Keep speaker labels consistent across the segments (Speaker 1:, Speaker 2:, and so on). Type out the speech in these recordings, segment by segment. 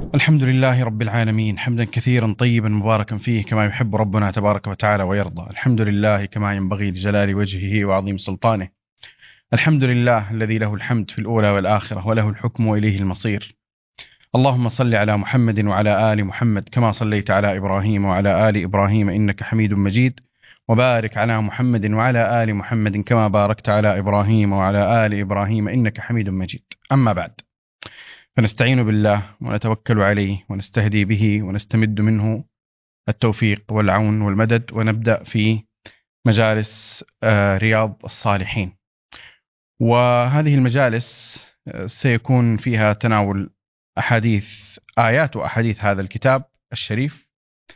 Speaker 1: الحمد لله رب العالمين، حمدا كثيرا طيبا مباركا فيه كما يحب ربنا تبارك وتعالى ويرضى. الحمد لله كما ينبغي لجلال وجهه وعظيم سلطانه. الحمد لله الذي له الحمد في الأولى والآخرة وله الحكم وإليه المصير. اللهم صل على محمد وعلى آل محمد كما صليت على إبراهيم وعلى آل إبراهيم إنك حميد مجيد، وبارك على محمد وعلى آل محمد كما باركت على إبراهيم وعلى آل إبراهيم إنك حميد مجيد. أما بعد، فنستعين بالله ونتوكل عليه ونستهدي به ونستمد منه التوفيق والعون والمدد، ونبدأ في مجالس رياض الصالحين. وهذه المجالس سيكون فيها تناول آيات وأحاديث هذا الكتاب الشريف،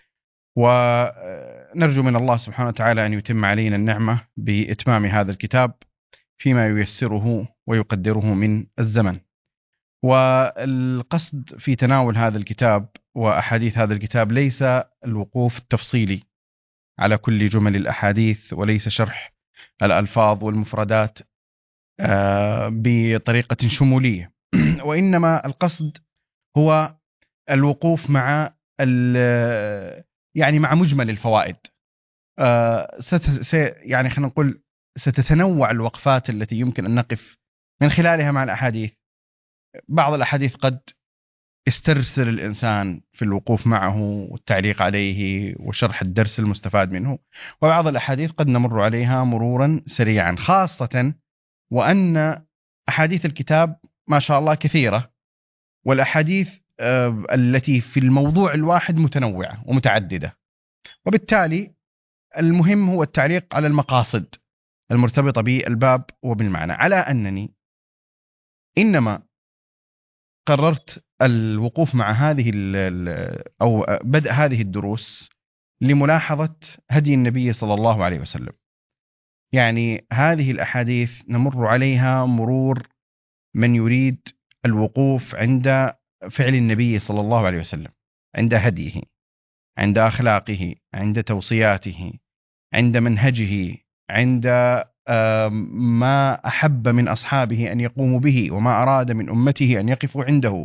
Speaker 1: ونرجو من الله سبحانه وتعالى أن يتم علينا النعمة بإتمام هذا الكتاب فيما ييسره ويقدره من الزمن. والقصد في تناول هذا الكتاب وأحاديث هذا الكتاب ليس الوقوف التفصيلي على كل جمل الأحاديث، وليس شرح الألفاظ والمفردات بطريقة شمولية وإنما القصد هو الوقوف مع مع مجمل الفوائد. يعني خلينا نقول ستتنوع الوقفات التي يمكن أن نقف من خلالها مع الأحاديث. بعض الأحاديث قد يسترسل الإنسان في الوقوف معه والتعليق عليه وشرح الدرس المستفاد منه، وبعض الأحاديث قد نمر عليها مرورا سريعا، خاصة وأن أحاديث الكتاب ما شاء الله كثيرة، والأحاديث التي في الموضوع الواحد متنوعة ومتعددة، وبالتالي المهم هو التعليق على المقاصد المرتبطة بالباب وبالمعنى، على أنني إنما قررت الوقوف مع أو بدء هذه الدروس لملاحظة هدي النبي صلى الله عليه وسلم. يعني هذه الأحاديث نمر عليها مرور من يريد الوقوف عند فعل النبي صلى الله عليه وسلم، عند هديه، عند أخلاقه، عند توصياته، عند منهجه، عند ما أحب من أصحابه أن يقوموا به، وما أراد من أمته أن يقفوا عنده.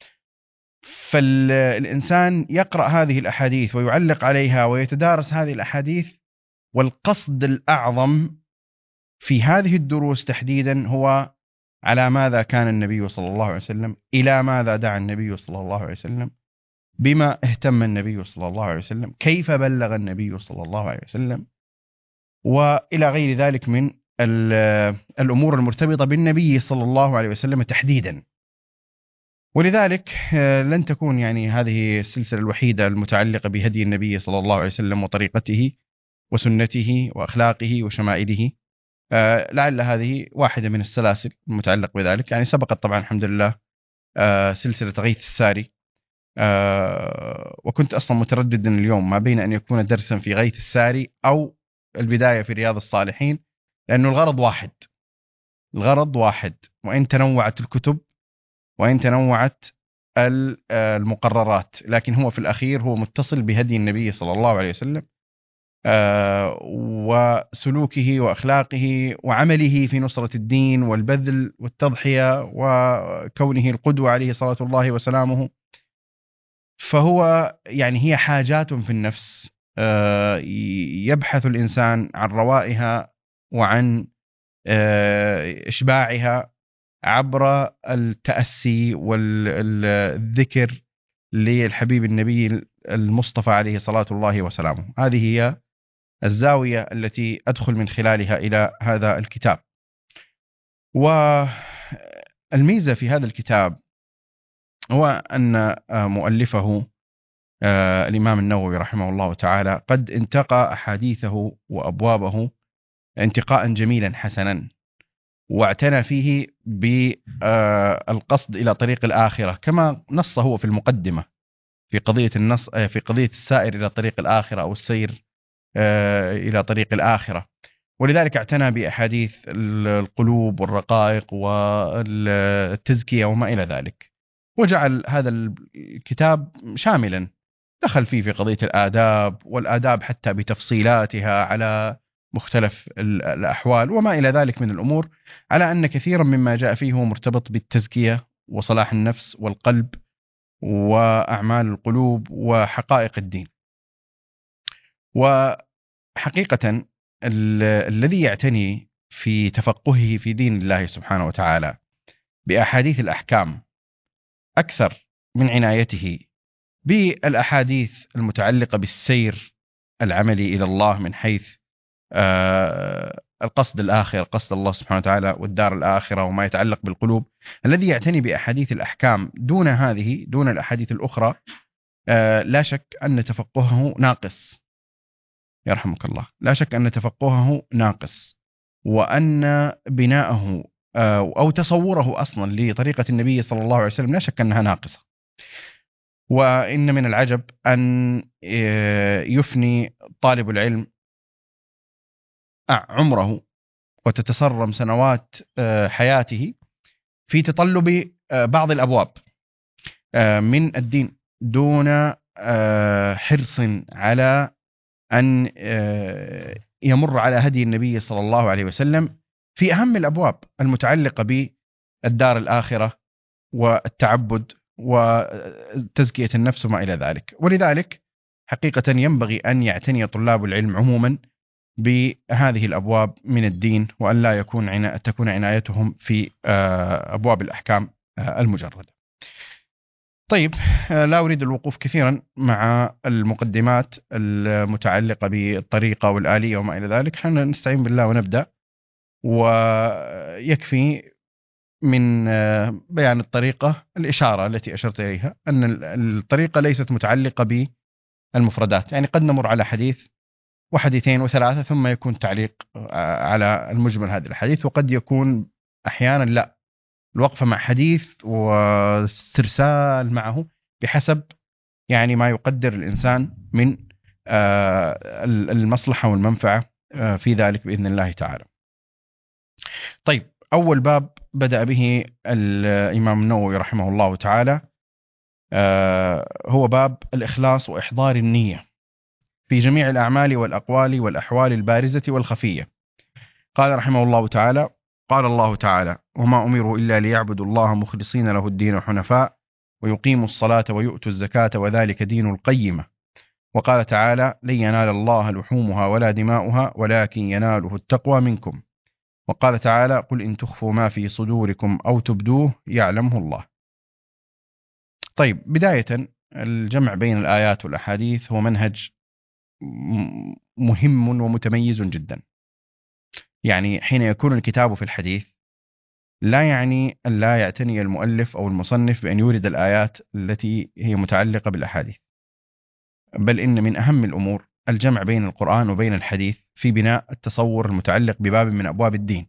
Speaker 1: فالإنسان يقرأ هذه الأحاديث ويعلق عليها ويتدارس هذه الأحاديث، والقصد الأعظم في هذه الدروس تحديدا هو على ماذا كان النبي صلى الله عليه وسلم، إلى ماذا دعا النبي صلى الله عليه وسلم، بما اهتم النبي صلى الله عليه وسلم، كيف بلغ النبي صلى الله عليه وسلم، وإلى غير ذلك من الأمور المرتبطة بالنبي صلى الله عليه وسلم تحديدا. ولذلك لن تكون هذه السلسلة الوحيدة المتعلقة بهدي النبي صلى الله عليه وسلم وطريقته وسنته وأخلاقه وشمائله. لعل هذه واحدة من السلاسل المتعلق بذلك. سبقت طبعا الحمد لله سلسلة غيث الساري، وكنت أصلا مترددا اليوم ما بين أن يكون درسا في غيث الساري أو البداية في رياض الصالحين، لأنه الغرض واحد، وإن تنوعت الكتب وإن تنوعت المقررات، لكن هو في الأخير هو متصل بهدي النبي صلى الله عليه وسلم وسلوكه وأخلاقه وعمله في نصرة الدين والبذل والتضحية وكونه القدوة عليه صلاة الله وسلامه. فهو هي حاجات في النفس يبحث الإنسان عن روائها وعن إشباعها عبر التأسي والذكر للحبيب النبي المصطفى عليه صلاة الله وسلامه. هذه هي الزاوية التي أدخل من خلالها إلى هذا الكتاب. والميزة في هذا الكتاب هو أن مؤلفه الإمام النووي رحمه الله تعالى قد انتقى أحاديثه وأبوابه انتقاء جميلا حسنا، واعتنى فيه بالقصد إلى طريق الآخرة، كما نص هو في المقدمة في قضية في قضية السائر إلى طريق الآخرة أو السير إلى طريق الآخرة. ولذلك اعتنى بأحاديث القلوب والرقائق والتزكية وما إلى ذلك، وجعل هذا الكتاب شاملا، دخل فيه في قضية الآداب والآداب حتى بتفصيلاتها على مختلف الأحوال وما إلى ذلك من الأمور، على أن كثيرا مما جاء فيه هو مرتبط بالتزكية وصلاح النفس والقلب وأعمال القلوب وحقائق الدين. وحقيقة الذي يعتني في تفقهه في دين الله سبحانه وتعالى بأحاديث الأحكام أكثر من عنايته بالأحاديث المتعلقة بالسير العملي إلى الله من حيث القصد الآخر، قصد الله سبحانه وتعالى والدار الآخرة وما يتعلق بالقلوب، الذي يعتني بأحاديث الأحكام دون الأحاديث الأخرى، لا شك أن تفقهه ناقص، يرحمك الله، لا شك أن تفقهه ناقص، وأن بناءه أو تصوره أصلا لطريقة النبي صلى الله عليه وسلم لا شك أنها ناقصة. وإن من العجب أن يفني طالب العلم عمره وتتسرم سنوات حياته في تطلب بعض الأبواب من الدين دون حرص على أن يمر على هدي النبي صلى الله عليه وسلم في أهم الأبواب المتعلقة بالدار الآخرة والتعبد وتزكية النفس وما إلى ذلك. ولذلك حقيقة ينبغي أن يعتني طلاب العلم عموما بهذه الأبواب من الدين، وأن لا تكون عنايتهم في أبواب الأحكام المجردة. طيب، لا أريد الوقوف كثيرا مع المقدمات المتعلقة بالطريقة والآلية وما إلى ذلك، حنا نستعين بالله ونبدأ. ويكفي من بيان الطريقة الإشارة التي أشرت إليها، أن الطريقة ليست متعلقة بالمفردات، يعني قد نمر على حديث وحديثين وثلاثة ثم يكون تعليق على المجمل هذه الحديث، وقد يكون أحيانا لا، الوقفة مع حديث واسترسال معه بحسب يعني ما يقدر الإنسان من المصلحة والمنفعة في ذلك بإذن الله تعالى. طيب، أول باب بدأ به الإمام النووي رحمه الله تعالى هو باب الإخلاص وإحضار النية في جميع الأعمال والأقوال والأحوال البارزة والخفية. قال رحمه الله تعالى: قال الله تعالى: وما أمروا إلا ليعبدوا الله مخلصين له الدين حنفاء ويقيموا الصلاة ويؤتوا الزكاة وذلك دين القيمة. وقال تعالى: لن ينال الله لحومها ولا دماؤها ولكن يناله التقوى منكم. وقال تعالى: قل إن تخفوا ما في صدوركم أو تبدوه يعلمه الله. طيب، بداية الجمع بين الآيات والأحاديث هو منهج مهم ومتميز جدا. يعني حين يكون الكتاب في الحديث لا يعني أن لا يعتني المؤلف أو المصنف بأن يورد الآيات التي هي متعلقة بالأحاديث، بل إن من أهم الأمور الجمع بين القرآن وبين الحديث في بناء التصور المتعلق بباب من أبواب الدين.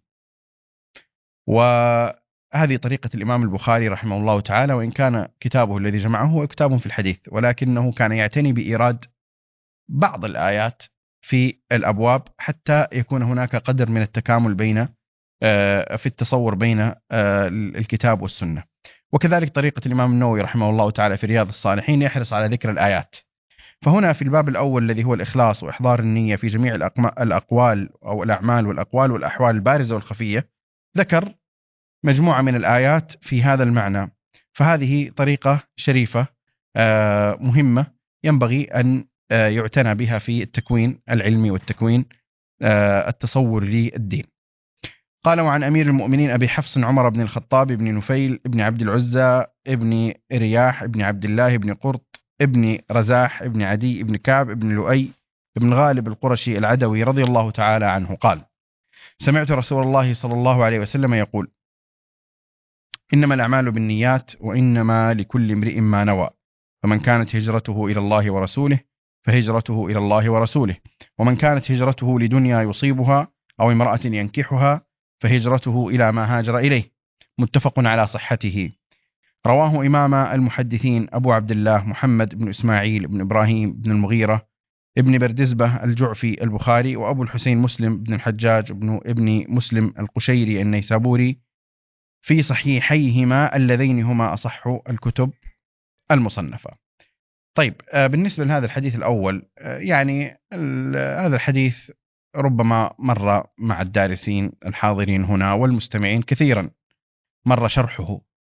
Speaker 1: وهذه طريقة الإمام البخاري رحمه الله تعالى، وإن كان كتابه الذي جمعه هو كتاب في الحديث، ولكنه كان يعتني بإيراد بعض الآيات في الأبواب حتى يكون هناك قدر من التكامل بين في التصور بين الكتاب والسنة. وكذلك طريقة الإمام النووي رحمه الله تعالى في رياض الصالحين يحرص على ذكر الآيات. فهنا في الباب الأول الذي هو الإخلاص وإحضار النية في جميع الأقوال أو الأعمال والأقوال والأحوال البارزة والخفية، ذكر مجموعة من الآيات في هذا المعنى. فهذه طريقة شريفة مهمة ينبغي أن يعتنى بها في التكوين العلمي والتكوين التصور للدين. قال: وعن أمير المؤمنين أبي حفص عمر بن الخطاب بن نفيل بن عبد العزى بن رياح بن عبد الله بن قرط بن رزاح بن عدي بن كعب بن لؤي بن غالب القرشي العدوي رضي الله تعالى عنه قال: سمعت رسول الله صلى الله عليه وسلم يقول: إنما الأعمال بالنيات وإنما لكل امرئ ما نوى، فمن كانت هجرته إلى الله ورسوله فهجرته إلى الله ورسوله، ومن كانت هجرته لدنيا يصيبها أو امرأة ينكحها فهجرته إلى ما هاجر إليه. متفق على صحته. رواه إمام المحدثين أبو عبد الله محمد بن إسماعيل بن إبراهيم بن المغيرة ابن بردزبة الجعفي البخاري، وأبو الحسين مسلم بن الحجاج ابن مسلم القشيري النيسابوري في صحيحيهما اللذين هما أصح الكتب المصنفة. طيب، بالنسبة لهذا الحديث الأول، يعني هذا الحديث ربما مر مع الدارسين الحاضرين هنا والمستمعين كثيرا، مر شرحه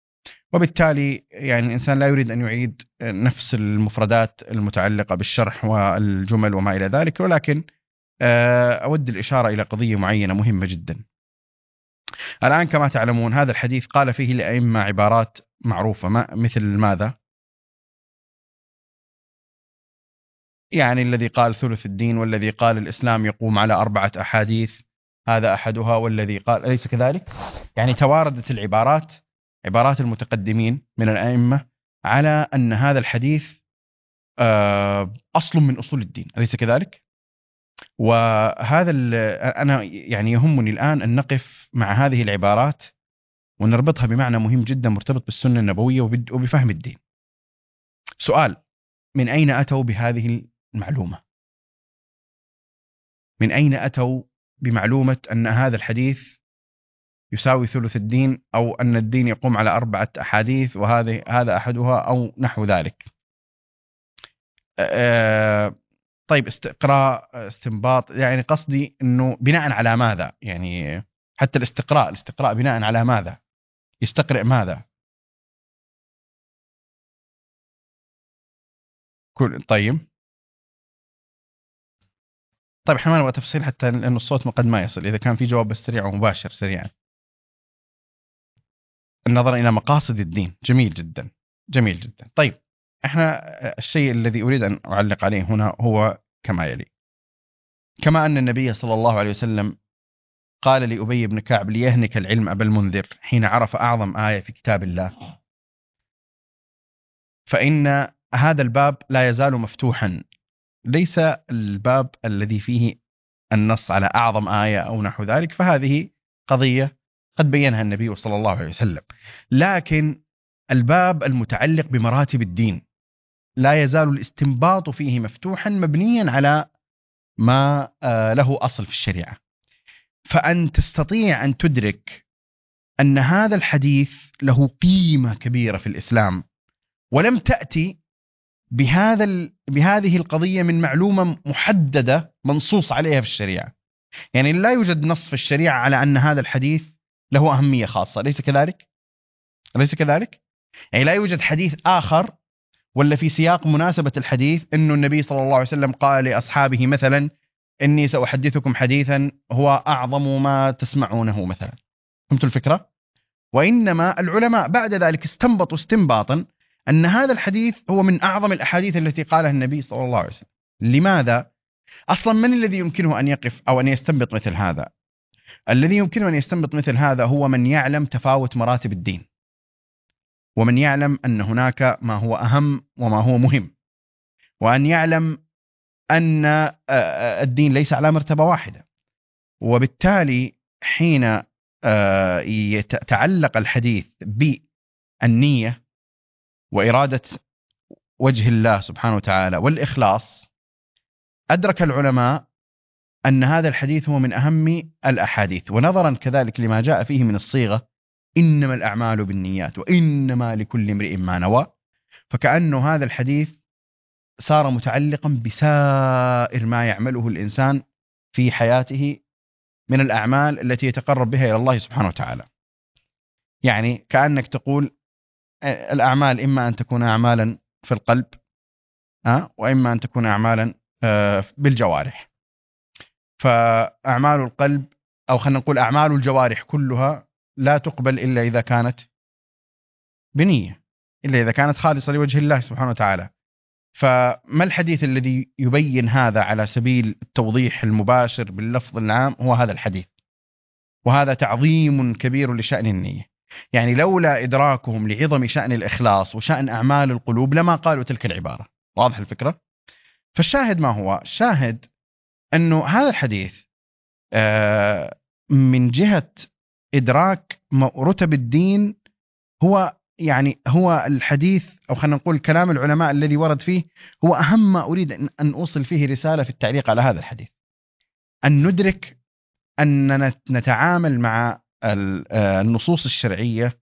Speaker 1: وبالتالي يعني الإنسان لا يريد أن يعيد نفس المفردات المتعلقة بالشرح والجمل وما إلى ذلك، ولكن أود الإشارة إلى قضية معينة مهمة جدا. الآن كما تعلمون هذا الحديث قال فيه الأئمة عبارات معروفة مثل ماذا؟ يعني الذي قال ثلث الدين، والذي قال الإسلام يقوم على 4 أحاديث هذا أحدها، والذي قال أليس كذلك؟ يعني تواردت العبارات، عبارات المتقدمين من الأئمة على أن هذا الحديث أصل من أصول الدين، أليس كذلك؟ وهذا أنا يعني يهمني الآن أن نقف مع هذه العبارات ونربطها بمعنى مهم جدا مرتبط بالسنة النبوية وبفهم الدين. سؤال: من أين أتوا بهذه المعلومة؟ من أين أتوا بمعلومة أن هذا الحديث يساوي ثلث الدين، أو أن الدين يقوم على 4 أحاديث هذا أحدها أو نحو ذلك؟ طيب استقراء، استنباط، يعني قصدي أنه بناء على ماذا؟ يعني حتى الاستقراء بناء على ماذا؟ يستقرئ ماذا؟ طيب احنا ما نبغى تفصيل حتى لأنه الصوت قد ما يصل، إذا كان في جواب بس سريع ومباشر سريعا. النظر إلى مقاصد الدين، جميل جدا جميل جدا. طيب احنا الشيء الذي أريد أن أعلق عليه هنا هو كما يلي: كما أن النبي صلى الله عليه وسلم قال لأبي بن كعب ليهنك العلم أبا المنذر حين عرف أعظم آية في كتاب الله، فإن هذا الباب لا يزال مفتوحا، ليس الباب الذي فيه النص على أعظم آية أو نحو ذلك، فهذه قضية قد بينها النبي صلى الله عليه وسلم، لكن الباب المتعلق بمراتب الدين لا يزال الاستنباط فيه مفتوحا مبنيا على ما له أصل في الشريعة. فأن تستطيع أن تدرك أن هذا الحديث له قيمة كبيرة في الإسلام ولم تأتي بهذه القضية من معلومة محددة منصوص عليها في الشريعة. يعني لا يوجد نص في الشريعة على أن هذا الحديث له أهمية خاصة، أليس كذلك؟ أليس كذلك؟ يعني لا يوجد حديث آخر ولا في سياق مناسبة الحديث أنه النبي صلى الله عليه وسلم قال لأصحابه مثلا إني سأحدثكم حديثا هو أعظم ما تسمعونه مثلا. فهمتوا الفكرة؟ وإنما العلماء بعد ذلك استنبطوا استنباطا أن هذا الحديث هو من أعظم الأحاديث التي قالها النبي صلى الله عليه وسلم. لماذا؟ أصلا من الذي يمكنه أن يقف أو أن يستنبط مثل هذا؟ الذي يمكنه أن يستنبط مثل هذا هو من يعلم تفاوت مراتب الدين، ومن يعلم أن هناك ما هو أهم وما هو مهم، وأن يعلم أن الدين ليس على مرتبة واحدة. وبالتالي حين يتعلق الحديث بالنية وإرادة وجه الله سبحانه وتعالى والإخلاص، أدرك العلماء أن هذا الحديث هو من أهم الأحاديث، ونظرا كذلك لما جاء فيه من الصيغة إنما الأعمال بالنيات وإنما لكل امرئ ما نوى، فكأنه هذا الحديث صار متعلقا بسائر ما يعمله الإنسان في حياته من الأعمال التي يتقرب بها إلى الله سبحانه وتعالى. يعني كأنك تقول الأعمال إما أن تكون أعمالا في القلب وإما أن تكون أعمالا بالجوارح. فأعمال القلب أو خلينا نقول أعمال الجوارح كلها لا تقبل إلا إذا كانت بنية، إلا إذا كانت خالصة لوجه الله سبحانه وتعالى. فما الحديث الذي يبين هذا على سبيل التوضيح المباشر باللفظ العام؟ هو هذا الحديث، وهذا تعظيم كبير لشأن النية. يعني لولا إدراكهم لعظم شأن الإخلاص وشأن أعمال القلوب لما قالوا تلك العبارة. واضح الفكرة؟ فالشاهد ما هو؟ الشاهد أنه هذا الحديث من جهة إدراك رتب الدين هو الحديث، أو خلينا نقول كلام العلماء الذي ورد فيه هو أهم ما أريد أن أوصل فيه رسالة في التعليق على هذا الحديث. أن ندرك أننا نتعامل مع النصوص الشرعية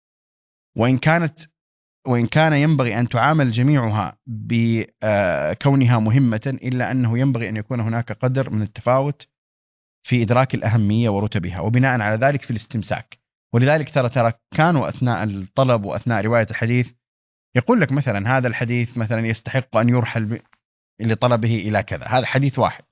Speaker 1: وإن كان ينبغي أن تعامل جميعها بكونها مهمة، إلا أنه ينبغي أن يكون هناك قدر من التفاوت في إدراك الأهمية ورتبها، وبناء على ذلك في الاستمساك ولذلك ترى كانوا أثناء الطلب وأثناء رواية الحديث يقول لك مثلا هذا الحديث مثلا يستحق أن يرحل لطلبه إلى كذا، هذا حديث واحد.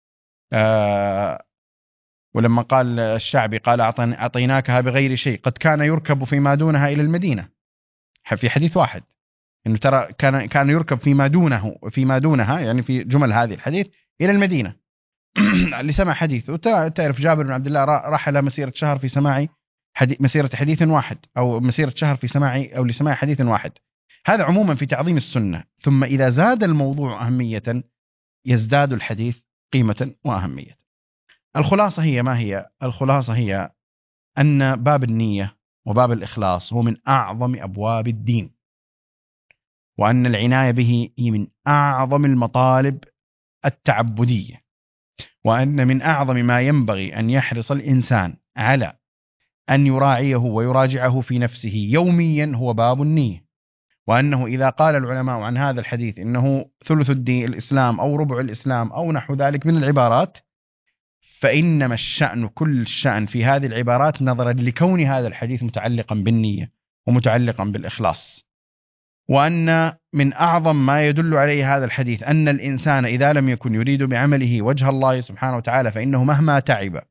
Speaker 1: ولما قال الشعبي قال أعطيناكها بغير شيء قد كان يركب فيما دونها إلى المدينة، في حديث واحد إنه ترى كان يركب فيما دونها يعني في جمل هذه الحديث إلى المدينة اللي سمع حديث. وتعرف جابر بن عبد الله رحل مسيرة شهر في سماع مسيرة حديث واحد، أو مسيرة شهر في سماع أو لسماع حديث واحد. هذا عموما في تعظيم السنة. ثم إذا زاد الموضوع أهمية يزداد الحديث قيمة وأهمية. الخلاصة هي ما هي؟ الخلاصة هي أن باب النية وباب الإخلاص هو من أعظم أبواب الدين، وأن العناية به هي من أعظم المطالب التعبدية، وأن من أعظم ما ينبغي أن يحرص الإنسان على أن يراعيه ويراجعه في نفسه يوميا هو باب النية. وأنه إذا قال العلماء عن هذا الحديث إنه ثلث الدين الإسلام أو ربع الإسلام أو نحو ذلك من العبارات، فإنما الشأن كل الشأن في هذه العبارات نظرا لكون هذا الحديث متعلقا بالنية ومتعلقا بالإخلاص. وأن من أعظم ما يدل عليه هذا الحديث أن الإنسان إذا لم يكن يريد بعمله وجه الله سبحانه وتعالى فإنه مهما تعب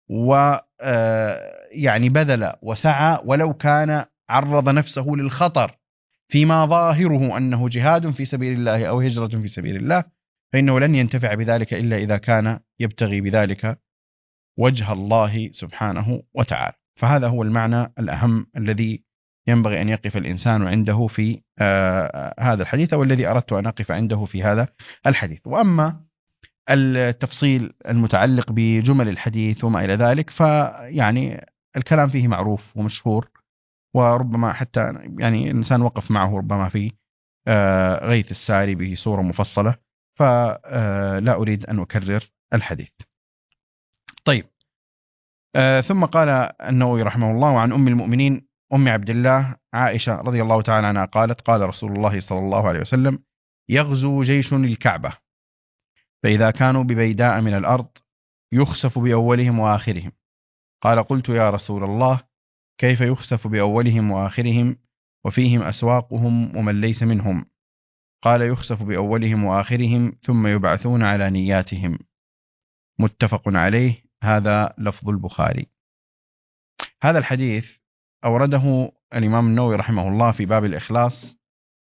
Speaker 1: ويعني بذل وسعى ولو كان عرض نفسه للخطر فيما ظاهره أنه جهاد في سبيل الله أو هجرة في سبيل الله، فإنه لن ينتفع بذلك إلا إذا كان يبتغي بذلك وجه الله سبحانه وتعالى. فهذا هو المعنى الأهم الذي ينبغي أن يقف الإنسان عنده في هذا الحديث، أو الذي أردت أن أقف عنده في هذا الحديث. وأما التفصيل المتعلق بجمل الحديث وما إلى ذلك فيعني الكلام فيه معروف ومشهور، وربما حتى يعني الإنسان وقف معه ربما في غيث الساري به صورة مفصلة، فلا أريد أن أكرر الحديث. طيب، ثم قال النووي رحمه الله: عن أم المؤمنين أم عبد الله عائشة رضي الله تعالى عنها قالت: قال رسول الله صلى الله عليه وسلم: يغزو جيش الكعبة، فإذا كانوا ببيداء من الأرض يخسف بأولهم وآخرهم. قال: قلت يا رسول الله كيف يخسف بأولهم وآخرهم وفيهم أسواقهم ومن ليس منهم؟ قال: يخسف بأولهم وآخرهم ثم يبعثون على نياتهم. متفق عليه. هذا لفظ البخاري. هذا الحديث أورده الإمام النووي رحمه الله في باب الإخلاص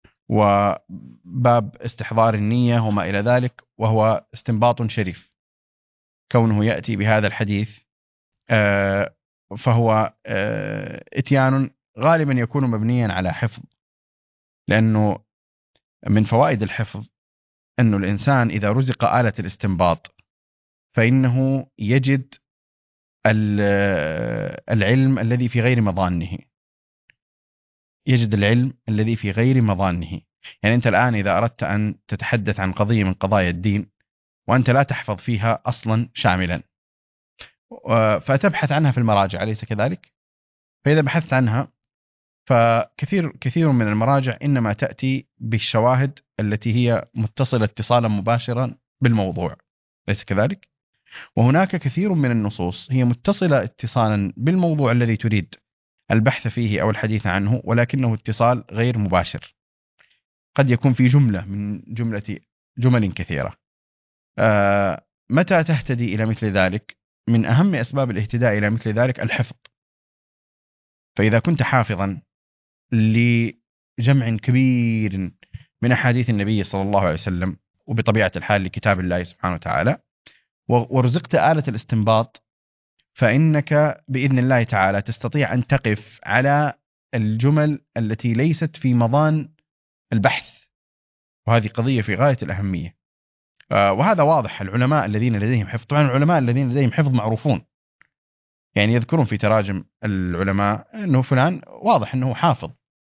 Speaker 1: وباب استحضار النية وما إلى ذلك، وهو استنباط شريف كونه يأتي بهذا الحديث، فهو إتيان غالبا يكون مبنيا على حفظ، لأنه من فوائد الحفظ أنه الإنسان إذا رزق آلة الاستنباط فإنه يجد العلم الذي في غير مظانه، يجد العلم الذي في غير مظانه. يعني أنت الآن إذا أردت أن تتحدث عن قضية من قضايا الدين وأنت لا تحفظ فيها أصلا شاملا، فتبحث عنها في المراجع، أليس كذلك؟ فإذا بحثت عنها فكثير من المراجع إنما تأتي بالشواهد التي هي متصلة اتصالا مباشرا بالموضوع، أليس كذلك؟ وهناك كثير من النصوص هي متصلة اتصالا بالموضوع الذي تريد البحث فيه أو الحديث عنه، ولكنه اتصال غير مباشر، قد يكون في جملة من جمل كثيرة. متى تهتدي إلى مثل ذلك؟ من أهم أسباب الاهتداء إلى مثل ذلك الحفظ. فإذا كنت حافظا لجمع كبير من أحاديث النبي صلى الله عليه وسلم، وبطبيعة الحال لكتاب الله سبحانه وتعالى، ورزقت آلة الاستنباط، فإنك بإذن الله تعالى تستطيع أن تقف على الجمل التي ليست في مضان البحث، وهذه قضية في غاية الأهمية. وهذا واضح. العلماء الذين لديهم حفظ، طبعا العلماء الذين لديهم حفظ معروفون، يعني يذكرون في تراجم العلماء أنه فلان واضح أنه حافظ،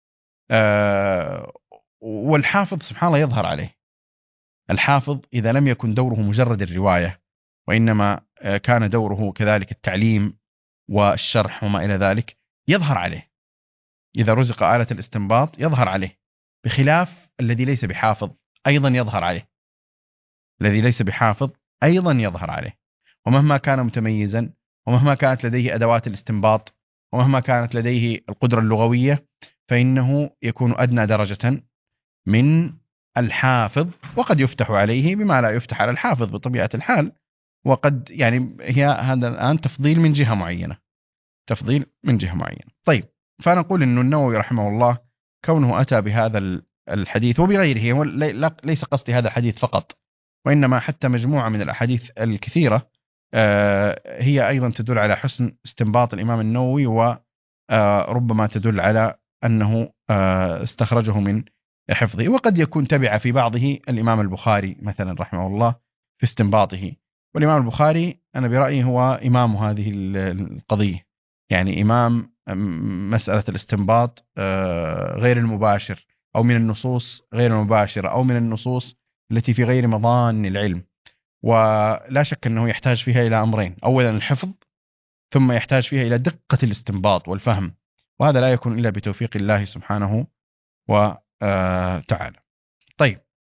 Speaker 1: والحافظ سبحان الله يظهر عليه. الحافظ إذا لم يكن دوره مجرد الرواية، وإنما كان دوره كذلك التعليم والشرح وما إلى ذلك، يظهر عليه. إذا رزق آلة الاستنباط يظهر عليه، بخلاف الذي ليس بحافظ أيضا يظهر عليه. الذي ليس بحافظ أيضا يظهر عليه، ومهما كان متميزا ومهما كانت لديه أدوات الاستنباط ومهما كانت لديه القدرة اللغوية فإنه يكون أدنى درجة من الحافظ، وقد يفتح عليه بما لا يفتح على الحافظ بطبيعة الحال. وقد يعني هي هذا الآن تفضيل من جهة معينة، تفضيل من جهة معينة. طيب، فنقول أن النووي رحمه الله كونه أتى بهذا الحديث وبغيره، هو ليس قصدي هذا الحديث فقط، وإنما حتى مجموعة من الأحاديث الكثيرة هي أيضا تدل على حسن استنباط الإمام النووي، وربما تدل على أنه استخرجه من حفظه. وقد يكون تبع في بعضه الإمام البخاري مثلا رحمه الله في استنباطه. والإمام البخاري أنا برأيي هو إمام هذه القضية، يعني إمام مسألة الاستنباط غير المباشر، أو من النصوص غير المباشرة، أو من النصوص التي في غير مظان العلم. ولا شك أنه يحتاج فيها إلى أمرين: أولا الحفظ، ثم يحتاج فيها إلى دقة الاستنباط والفهم، وهذا لا يكون إلا بتوفيق الله سبحانه وتعالى. طيب،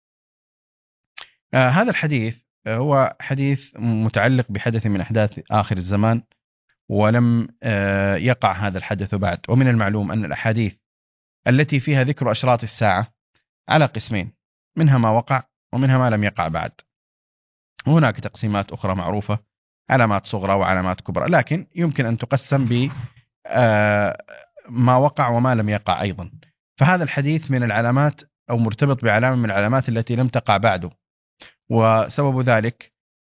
Speaker 1: هذا الحديث هو حديث متعلق بحدث من أحداث آخر الزمان، ولم يقع هذا الحدث بعد. ومن المعلوم أن الأحاديث التي فيها ذكر أشراط الساعة على قسمين: منها ما وقع ومنها ما لم يقع بعد. وهناك تقسيمات أخرى معروفة، علامات صغرى وعلامات كبرى، لكن يمكن أن تقسم ب ما وقع وما لم يقع أيضا. فهذا الحديث من العلامات أو مرتبط بعلامة من العلامات التي لم تقع بعده. وسبب ذلك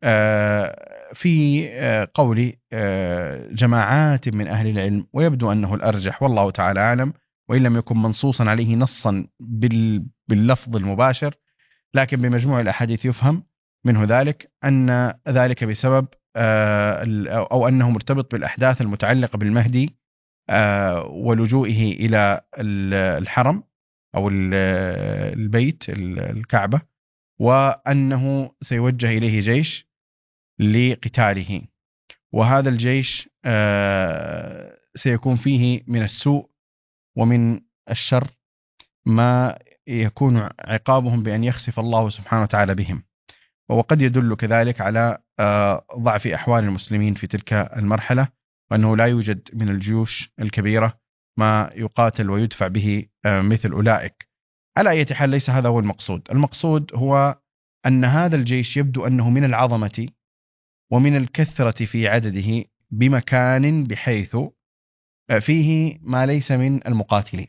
Speaker 1: في قول جماعات من أهل العلم، ويبدو أنه الأرجح والله تعالى أعلم، وإن لم يكن منصوصا عليه نصا باللفظ المباشر، لكن بمجموع الأحاديث يفهم منه ذلك أن ذلك بسبب أو أنه مرتبط بالأحداث المتعلقة بالمهدي ولجوئه إلى الحرم أو البيت الكعبة، وأنه سيوجه إليه جيش لقتاله. وهذا الجيش سيكون فيه من السوء ومن الشر ما يكون عقابهم بأن يخسف الله سبحانه وتعالى بهم. وقد يدل كذلك على ضعف أحوال المسلمين في تلك المرحلة، وأنه لا يوجد من الجيوش الكبيرة ما يقاتل ويدفع به مثل أولئك. على أي حال ليس هذا هو المقصود. المقصود هو أن هذا الجيش يبدو أنه من العظمة ومن الكثرة في عدده بمكان بحيث فيه ما ليس من المقاتلين،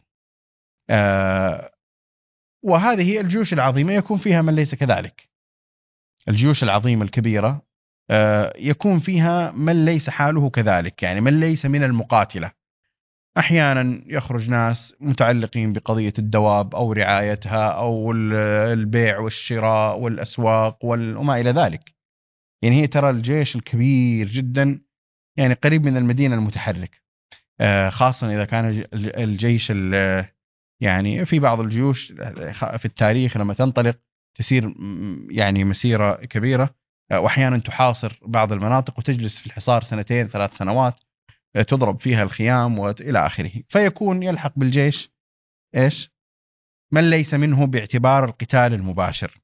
Speaker 1: وهذه الجيوش العظيمة يكون فيها من ليس كذلك. الجيوش العظيمة الكبيرة يكون فيها من ليس حاله كذلك، يعني من ليس من المقاتلة. أحيانا يخرج ناس متعلقين بقضية الدواب أو رعايتها أو البيع والشراء والأسواق وما إلى ذلك. يعني هي ترى الجيش الكبير جدا يعني قريب من المدينة المتحرك، خاصة إذا كان الجيش يعني في بعض الجيوش في التاريخ لما تنطلق تسير يعني مسيرة كبيرة، وأحيانا تحاصر بعض المناطق وتجلس في الحصار 2 3 سنوات، تضرب فيها الخيام وإلى آخره. فيكون يلحق بالجيش إيش؟ من ليس منه باعتبار القتال المباشر.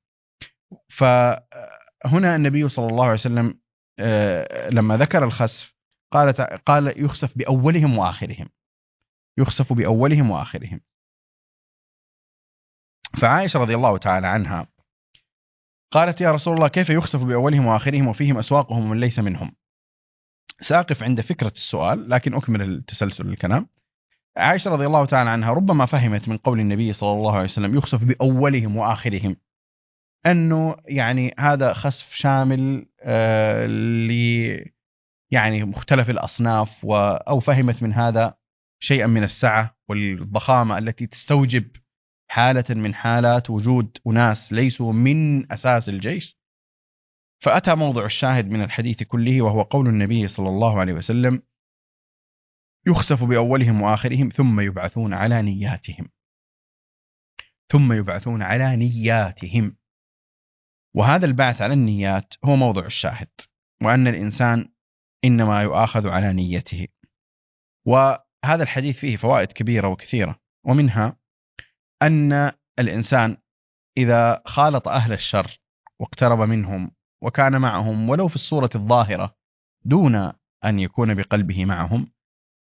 Speaker 1: فهنا النبي صلى الله عليه وسلم لما ذكر الخسف قال يخسف بأولهم وآخرهم، يخسف بأولهم وآخرهم. فعائشة رضي الله تعالى عنها قالت: يا رسول الله، كيف يخسف بأولهم وآخرهم وفيهم أسواقهم من ليس منهم؟ سأقف عند فكرة السؤال لكن أكمل التسلسل الكلام. عائشة رضي الله تعالى عنها ربما فهمت من قول النبي صلى الله عليه وسلم يخسف بأولهم وآخرهم أنه يعني هذا خسف شامل يعني مختلف الأصناف، أو فهمت من هذا شيئا من السعة والضخامة التي تستوجب حالة من حالات وجود أناس ليسوا من أساس الجيش. فأتى موضع الشاهد من الحديث كله، وهو قول النبي صلى الله عليه وسلم: يخسف بأولهم وآخرهم ثم يبعثون على نياتهم، ثم يبعثون على نياتهم. وهذا البعث على النيات هو موضع الشاهد، وأن الإنسان إنما يؤاخذ على نيته. وهذا الحديث فيه فوائد كبيرة وكثيرة، ومنها أن الإنسان إذا خالط أهل الشر واقترب منهم وكان معهم ولو في الصورة الظاهرة دون أن يكون بقلبه معهم،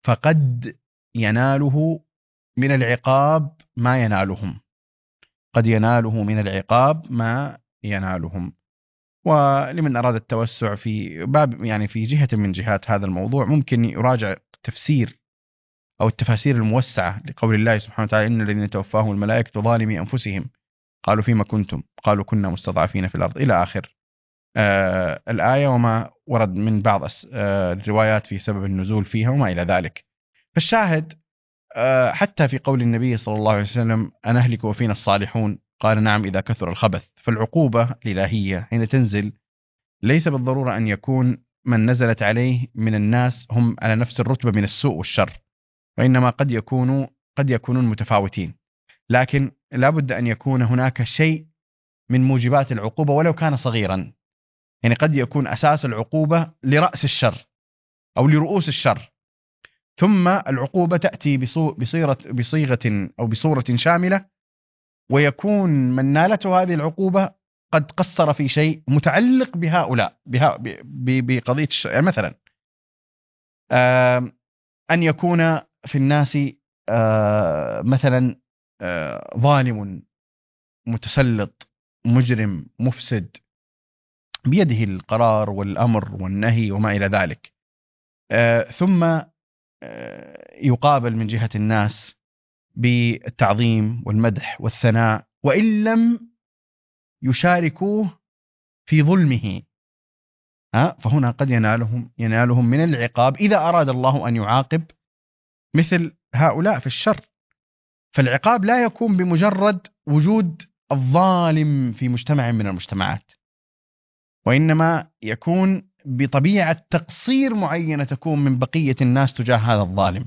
Speaker 1: فقد يناله من العقاب ما ينالهم، قد يناله من العقاب ما ينالهم. ولمن أراد التوسع في باب يعني في جهة من جهات هذا الموضوع ممكن يراجع تفسير أو التفاسير الموسعة لقول الله سبحانه وتعالى: إن الذين توفاهم الملائكة ظالمي أنفسهم قالوا فيما كنتم قالوا كنا مستضعفين في الأرض إلى آخر الآية، وما ورد من بعض الروايات في سبب النزول فيها وما إلى ذلك. فالشاهد حتى في قول النبي صلى الله عليه وسلم: أنهلك وفينا الصالحون؟ قال: نعم إذا كثر الخبث. فالعقوبة الإلهية حين تنزل ليس بالضرورة أن يكون من نزلت عليه من الناس هم على نفس الرتبة من السوء والشر، وإنما قد يكونون متفاوتين، لكن لا بد أن يكون هناك شيء من موجبات العقوبة ولو كان صغيرا. يعني قد يكون أساس العقوبة لرأس الشر أو لرؤوس الشر، ثم العقوبة تأتي بصيغة أو بصورة شاملة، ويكون من نالته هذه العقوبة قد قصر في شيء متعلق بهؤلاء بقضية يعني مثلا أن يكون في الناس مثلا ظالم متسلط مجرم مفسد بيده القرار والأمر والنهي وما إلى ذلك، ثم يقابل من جهة الناس بالتعظيم والمدح والثناء، وإن لم يشاركوه في ظلمه فهنا قد ينالهم من العقاب إذا أراد الله أن يعاقب مثل هؤلاء في الشر. فالعقاب لا يكون بمجرد وجود الظالم في مجتمع من المجتمعات، وإنما يكون بطبيعة تقصير معينة تكون من بقية الناس تجاه هذا الظالم.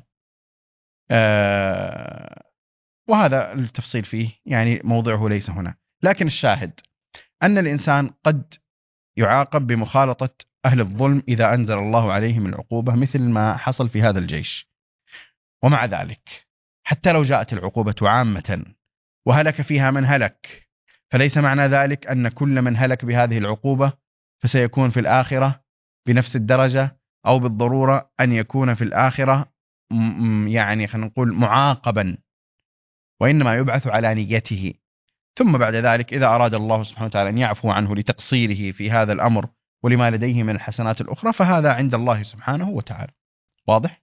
Speaker 1: وهذا التفصيل فيه يعني موضعه ليس هنا، لكن الشاهد أن الإنسان قد يعاقب بمخالطة أهل الظلم إذا أنزل الله عليهم العقوبة مثل ما حصل في هذا الجيش. ومع ذلك حتى لو جاءت العقوبة عامة وهلك فيها من هلك، فليس معنى ذلك أن كل من هلك بهذه العقوبة فسيكون في الآخرة بنفس الدرجة، أو بالضرورة أن يكون في الآخرة يعني خلينا نقول معاقبا، وإنما يبعث على نيته. ثم بعد ذلك إذا أراد الله سبحانه وتعالى أن يعفو عنه لتقصيره في هذا الأمر ولما لديه من الحسنات الأخرى فهذا عند الله سبحانه وتعالى. واضح؟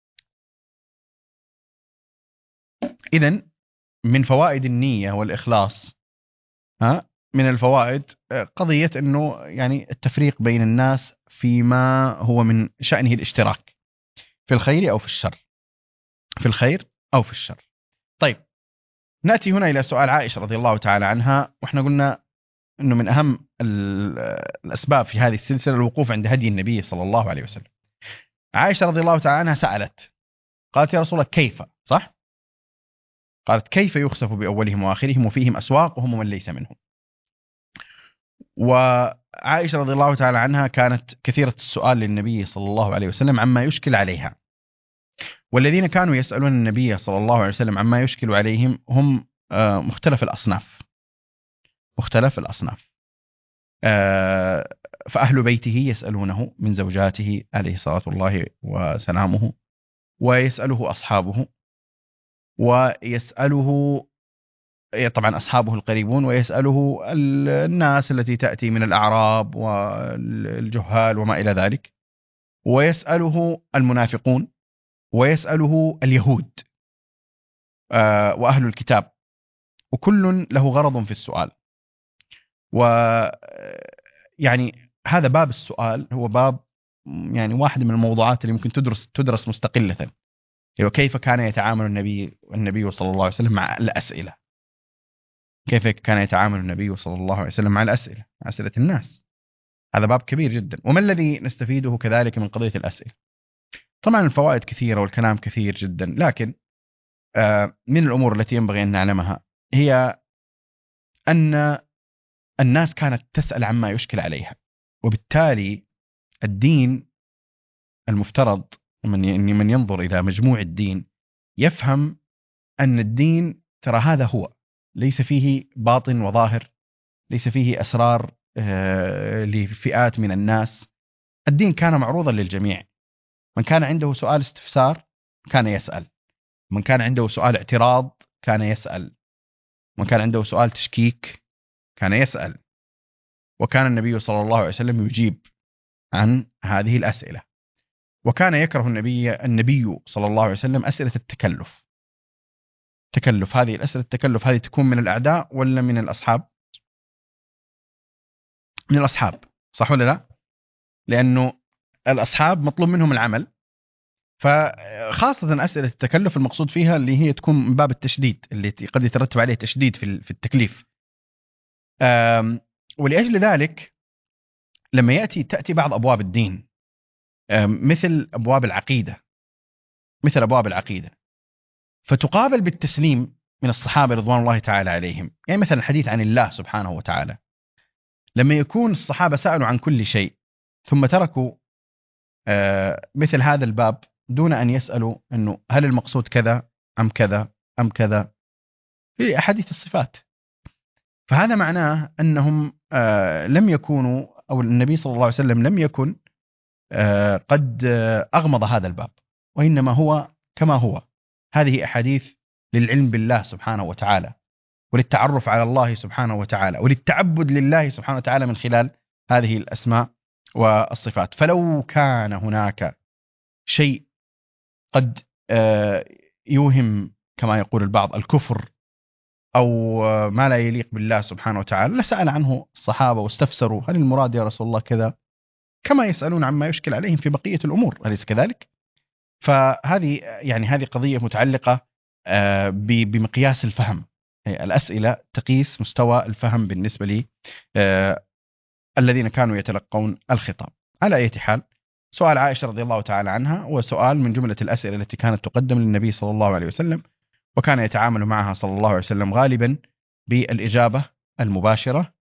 Speaker 1: إذن من فوائد النية والإخلاص من الفوائد قضية أنه يعني التفريق بين الناس فيما هو من شأنه الاشتراك في الخير أو في الشر، في الخير أو في الشر. طيب نأتي هنا إلى سؤال عائشة رضي الله تعالى عنها، وإحنا قلنا أنه من أهم الأسباب في هذه السلسلة الوقوف عند هدي النبي صلى الله عليه وسلم. عائشة رضي الله تعالى عنها سألت قالت: يا رسول الله كيف؟ صح؟ قالت: كيف يخسف بأولهم وآخرهم وفيهم أسواقهم ومن ليس منهم. وعائشة رضي الله تعالى عنها كانت كثيرة السؤال للنبي صلى الله عليه وسلم عما يشكل عليها، والذين كانوا يسألون النبي صلى الله عليه وسلم عما يشكل عليهم هم مختلف الأصناف، فأهل بيته يسألونه من زوجاته عليه الصلاة الله وسلامه، ويسأله أصحابه، ويسأله طبعا أصحابه القريبون، ويسأله الناس التي تأتي من الأعراب والجهال وما إلى ذلك، ويسأله المنافقون، ويسأله اليهود وأهل الكتاب، وكل له غرض في السؤال. ويعني هذا باب السؤال هو باب يعني واحد من الموضوعات اللي ممكن تدرس مستقلة، وكيف كان يتعامل النبي صلى الله عليه وسلم مع الأسئلة، كيف كان يتعامل النبي صلى الله عليه وسلم مع الأسئلة، مع أسئلة الناس. هذا باب كبير جدا. وما الذي نستفيده كذلك من قضية الأسئلة؟ طبعا الفوائد كثيرة والكلام كثير جدا، لكن من الأمور التي ينبغي أن نعلمها هي أن الناس كانت تسأل عما يشكل عليها، وبالتالي الدين المفترض من ينظر إلى مجموع الدين يفهم أن الدين ترى هذا هو، ليس فيه باطن وظاهر، ليس فيه أسرار لفئات من الناس. الدين كان معروضا للجميع، من كان عنده سؤال استفسار كان يسأل، من كان عنده سؤال اعتراض كان يسأل، من كان عنده سؤال تشكيك كان يسأل، وكان النبي صلى الله عليه وسلم يجيب عن هذه الأسئلة. وكان يكره النبي صلى الله عليه وسلم أسئلة التكلف. هذه الأسئلة التكلف هذه تكون من الأعداء ولا من الأصحاب؟ من الأصحاب، صح ولا لا؟ لأنه الأصحاب مطلوب منهم العمل، فخاصة أسئلة التكلف المقصود فيها اللي هي تكون من باب التشديد، اللي قد يترتب عليه تشديد في التكليف. ولأجل ذلك لما تأتي بعض أبواب الدين مثل أبواب العقيدة فتقابل بالتسليم من الصحابة رضوان الله تعالى عليهم. يعني مثلا الحديث عن الله سبحانه وتعالى، لما يكون الصحابة سألوا عن كل شيء ثم تركوا مثل هذا الباب دون أن يسألوا أنه هل المقصود كذا أم كذا أم كذا في أحاديث الصفات، فهذا معناه أنهم لم يكونوا، أو النبي صلى الله عليه وسلم لم يكن قد أغمض هذا الباب، وإنما هو كما هو. هذه أحاديث للعلم بالله سبحانه وتعالى، وللتعرف على الله سبحانه وتعالى، وللتعبد لله سبحانه وتعالى من خلال هذه الأسماء والصفات. فلو كان هناك شيء قد يوهم كما يقول البعض الكفر أو ما لا يليق بالله سبحانه وتعالى لسأل عنه الصحابة واستفسروا هل المراد يا رسول الله كذا، كما يسألون عما يشكل عليهم في بقية الأمور، أليس كذلك؟ فهذه هذه قضية متعلقة بمقياس الفهم. الأسئلة تقيس مستوى الفهم بالنسبة لي الذين كانوا يتلقون الخطاب. على أي حال، سؤال عائشة رضي الله تعالى عنها وسؤال من جملة الأسئلة التي كانت تقدم للنبي صلى الله عليه وسلم، وكان يتعامل معها صلى الله عليه وسلم غالبا بالإجابة المباشرة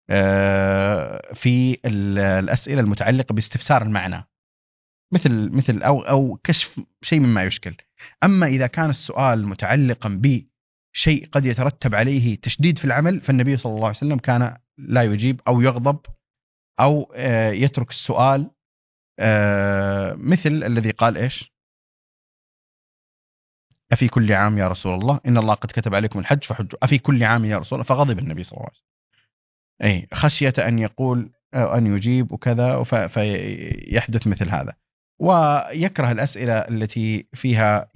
Speaker 1: في الأسئلة المتعلقة باستفسار المعنى، مثل أو كشف شيء مما يشكل. أما إذا كان السؤال متعلقا بشيء قد يترتب عليه تشديد في العمل، فالنبي صلى الله عليه وسلم كان لا يجيب أو يغضب أو يترك السؤال، مثل الذي قال إيش؟ أفي كل عام يا رسول الله إن الله قد كتب عليكم الحج فحجوا، أفي كل عام يا رسول الله، فغضب النبي صلى الله عليه وسلم خشية أن يقول أن يجيب وكذا فيحدث مثل هذا. ويكره الأسئلة التي فيها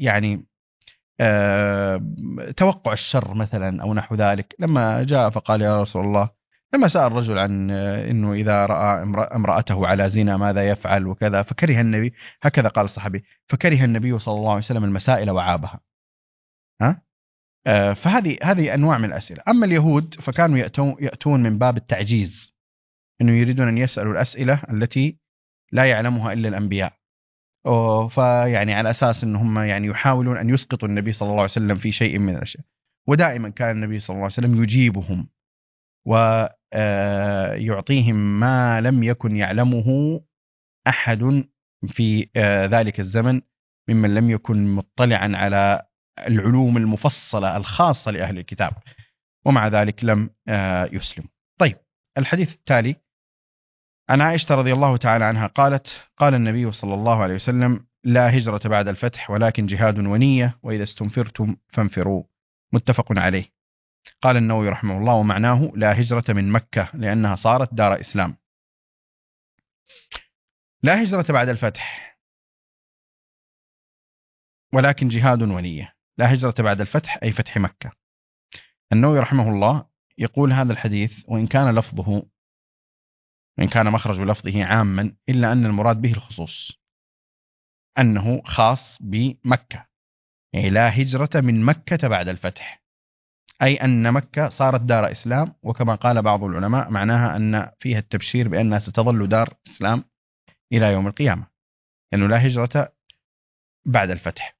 Speaker 1: توقع الشر مثلا أو نحو ذلك. لما جاء فقال يا رسول الله، لما سأل رجل عن إنه إذا رأى امرأته على زنا ماذا يفعل وكذا، فكره النبي، هكذا قال الصحابي، فكره النبي صلى الله عليه وسلم المسائل وعابها. فهذه أنواع من الأسئلة. أما اليهود فكانوا يأتون من باب التعجيز، إنه يريدون أن يسألوا الأسئلة التي لا يعلمها إلا الأنبياء، على أساس أنهم يحاولون أن يسقطوا النبي صلى الله عليه وسلم في شيء من الأشياء. ودائما كان النبي صلى الله عليه وسلم يجيبهم ويعطيهم ما لم يكن يعلمه أحد في ذلك الزمن ممن لم يكن مطلعا على العلوم المفصلة الخاصة لأهل الكتاب، ومع ذلك لم يسلم. طيب، الحديث التالي عن عائشة رضي الله تعالى عنها قالت: قال النبي صلى الله عليه وسلم: لا هجرة بعد الفتح ولكن جهاد ونية، وإذا استنفرتم فانفروا. متفق عليه. قال النووي رحمه الله: ومعناه لا هجرة من مكة لأنها صارت دار إسلام. لا هجرة بعد الفتح ولكن جهاد ونية. لا هجرة بعد الفتح أي فتح مكة. النووي رحمه الله يقول: هذا الحديث وإن كان مخرج لفظه عاما، إلا أن المراد به الخصوص، أنه خاص بمكة. لا هجرة من مكة بعد الفتح، أي أن مكة صارت دار إسلام، وكما قال بعض العلماء معناها أن فيها التبشير بأنها ستظل دار إسلام إلى يوم القيامة، لأنه لا هجرة بعد الفتح.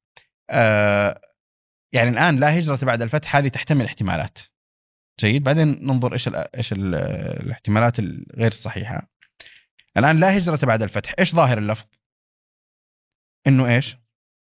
Speaker 1: الآن لا هجرة بعد الفتح هذه تحتمل احتمالات. جيد، بعدين ننظر إيش الاحتمالات الغير صحيحة. الآن لا هجرة بعد الفتح، إيش ظاهر اللفظ؟ إنه إيش؟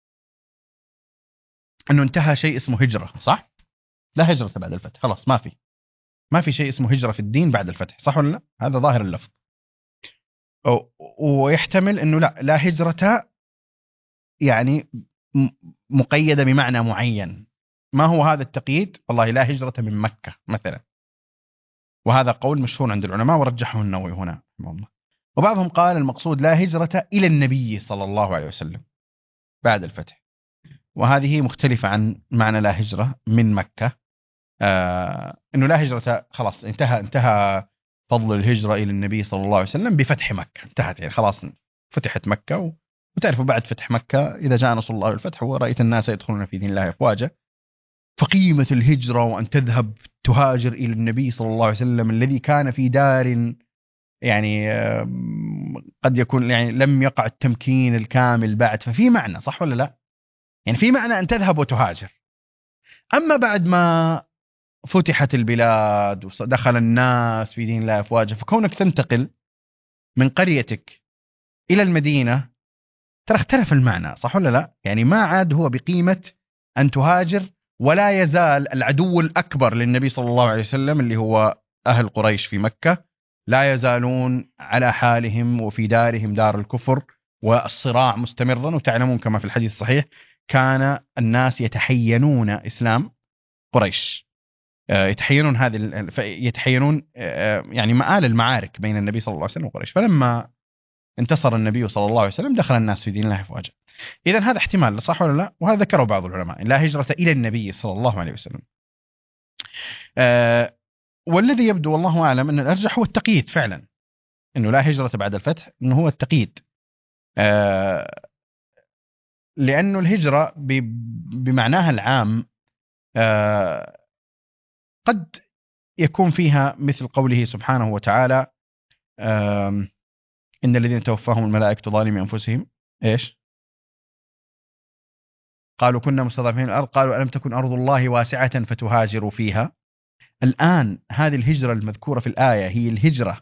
Speaker 1: إنه انتهى شيء اسمه هجرة، صح؟ لا هجرة بعد الفتح، خلاص ما في شيء اسمه هجرة في الدين بعد الفتح، صح ولا لا؟ هذا ظاهر اللفظ. ويحتمل إنه لا هجرة مقيدة بمعنى معين. ما هو هذا التقييد؟ والله لا هجرة من مكة مثلا، وهذا قول مشهور عند العلماء ورجحه النووي هنا رحمه الله. وبعضهم قال المقصود لا هجرة إلى النبي صلى الله عليه وسلم بعد الفتح، وهذه مختلفة عن معنى لا هجرة من مكة. إنه لا هجرة خلاص انتهى فضل الهجرة إلى النبي صلى الله عليه وسلم بفتح مكة، انتهت يعني خلاص فتحت مكة. وتعرفوا بعد فتح مكة إذا جاء نصر الله والفتح ورأيت الناس يدخلون في دين الله أفواجا، فقيمة الهجرة وأن تذهب تهاجر إلى النبي صلى الله عليه وسلم الذي كان في دار يعني قد يكون يعني لم يقع التمكين الكامل بعد، ففي معنى صح ولا لا؟ يعني في معنى أن تذهب وتهاجر. أما بعد ما فتحت البلاد ودخل الناس في دين الله أفواجا، فكونك تنتقل من قريتك إلى المدينة ترى اختلف المعنى صح ولا لا؟ يعني ما عاد هو بقيمة أن تهاجر، ولا يزال العدو الأكبر للنبي صلى الله عليه وسلم اللي هو أهل قريش في مكة لا يزالون على حالهم وفي دارهم دار الكفر، والصراع مستمرا. وتعلمون كما في الحديث الصحيح كان الناس يتحينون إسلام قريش، يتحينون يعني مآل المعارك بين النبي صلى الله عليه وسلم وقريش. فلما انتصر النبي صلى الله عليه وسلم دخل الناس في دين الله أفواجا. إذن هذا احتمال صح ولا لا؟ وهذا ذكره بعض العلماء لا هجرة إلى النبي صلى الله عليه وسلم. والذي يبدو والله أعلم أن الأرجح هو التقييد فعلا، أنه لا هجرة بعد الفتح أنه هو التقييد، لأنه الهجرة بمعناها العام قد يكون فيها مثل قوله سبحانه وتعالى إن الذين توفاهم الملائكة ظالمي أنفسهم إيش؟ قالوا كنا مستضعفين الأرض قالوا ألم تكن أرض الله واسعة فتهاجروا فيها. الآن هذه الهجرة المذكورة في الآية هي الهجرة،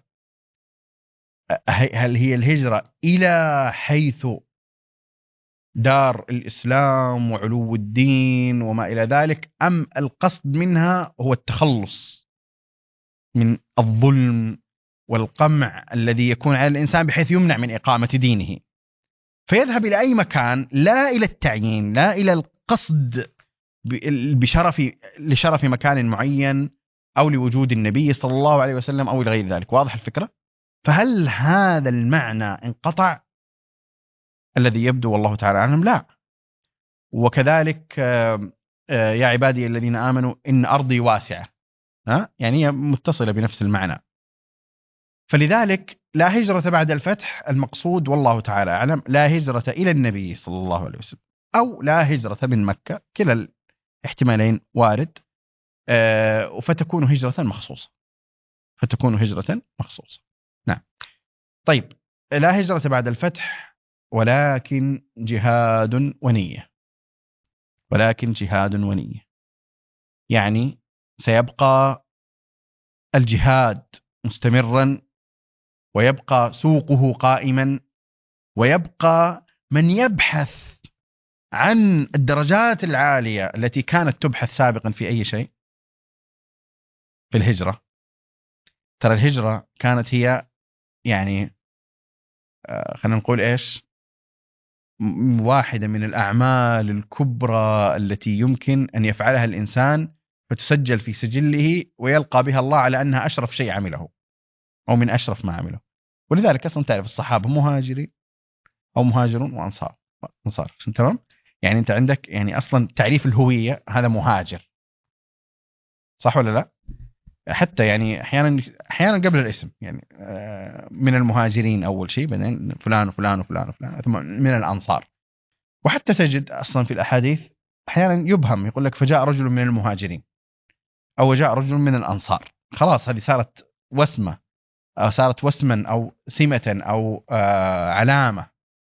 Speaker 1: هل هي الهجرة إلى حيث دار الإسلام وعلو الدين وما إلى ذلك، أم القصد منها هو التخلص من الظلم والقمع الذي يكون على الإنسان بحيث يمنع من إقامة دينه، فيذهب إلى أي مكان لا إلى التعيين لا إلى القصد لشرف مكان معين أو لوجود النبي صلى الله عليه وسلم أو لغير ذلك. واضح الفكرة؟ فهل هذا المعنى انقطع؟ الذي يبدو والله تعالى أعلم لا. وكذلك يا عبادي الذين آمنوا إن أرضي واسعة، يعني هي متصلة بنفس المعنى. فلذلك لا هجرة بعد الفتح المقصود والله تعالى أعلم لا هجرة إلى النبي صلى الله عليه وسلم، أو لا هجرة من مكة، كلا الاحتمالين وارد. فتكون هجرة مخصوصة. نعم. طيب لا هجرة بعد الفتح ولكن جهاد ونية، يعني سيبقى الجهاد مستمرا ويبقى سوقه قائما، ويبقى من يبحث عن الدرجات العالية التي كانت تبحث سابقا في أي شيء في الهجرة. ترى الهجرة كانت هي يعني خلينا نقول إيش، واحدة من الأعمال الكبرى التي يمكن أن يفعلها الإنسان فتسجل في سجله ويلقى بها الله على أنها أشرف شيء عمله أو من أشرف ما عمله. ولذلك أصلا تعرف الصحابة مهاجرون وأنصار تمام. يعني أنت عندك يعني أصلا تعريف الهوية هذا مهاجر صح ولا لا؟ حتى يعني أحيانا قبل الاسم يعني من المهاجرين أول شيء، بعدين فلان وفلان وفلان وفلان ثم من الأنصار. وحتى تجد أصلا في الأحاديث أحيانا يبهم يقول لك فجاء رجل من المهاجرين أو جاء رجل من الأنصار، خلاص هذه صارت وسمة أو صارت وسما أو سمة أو علامة.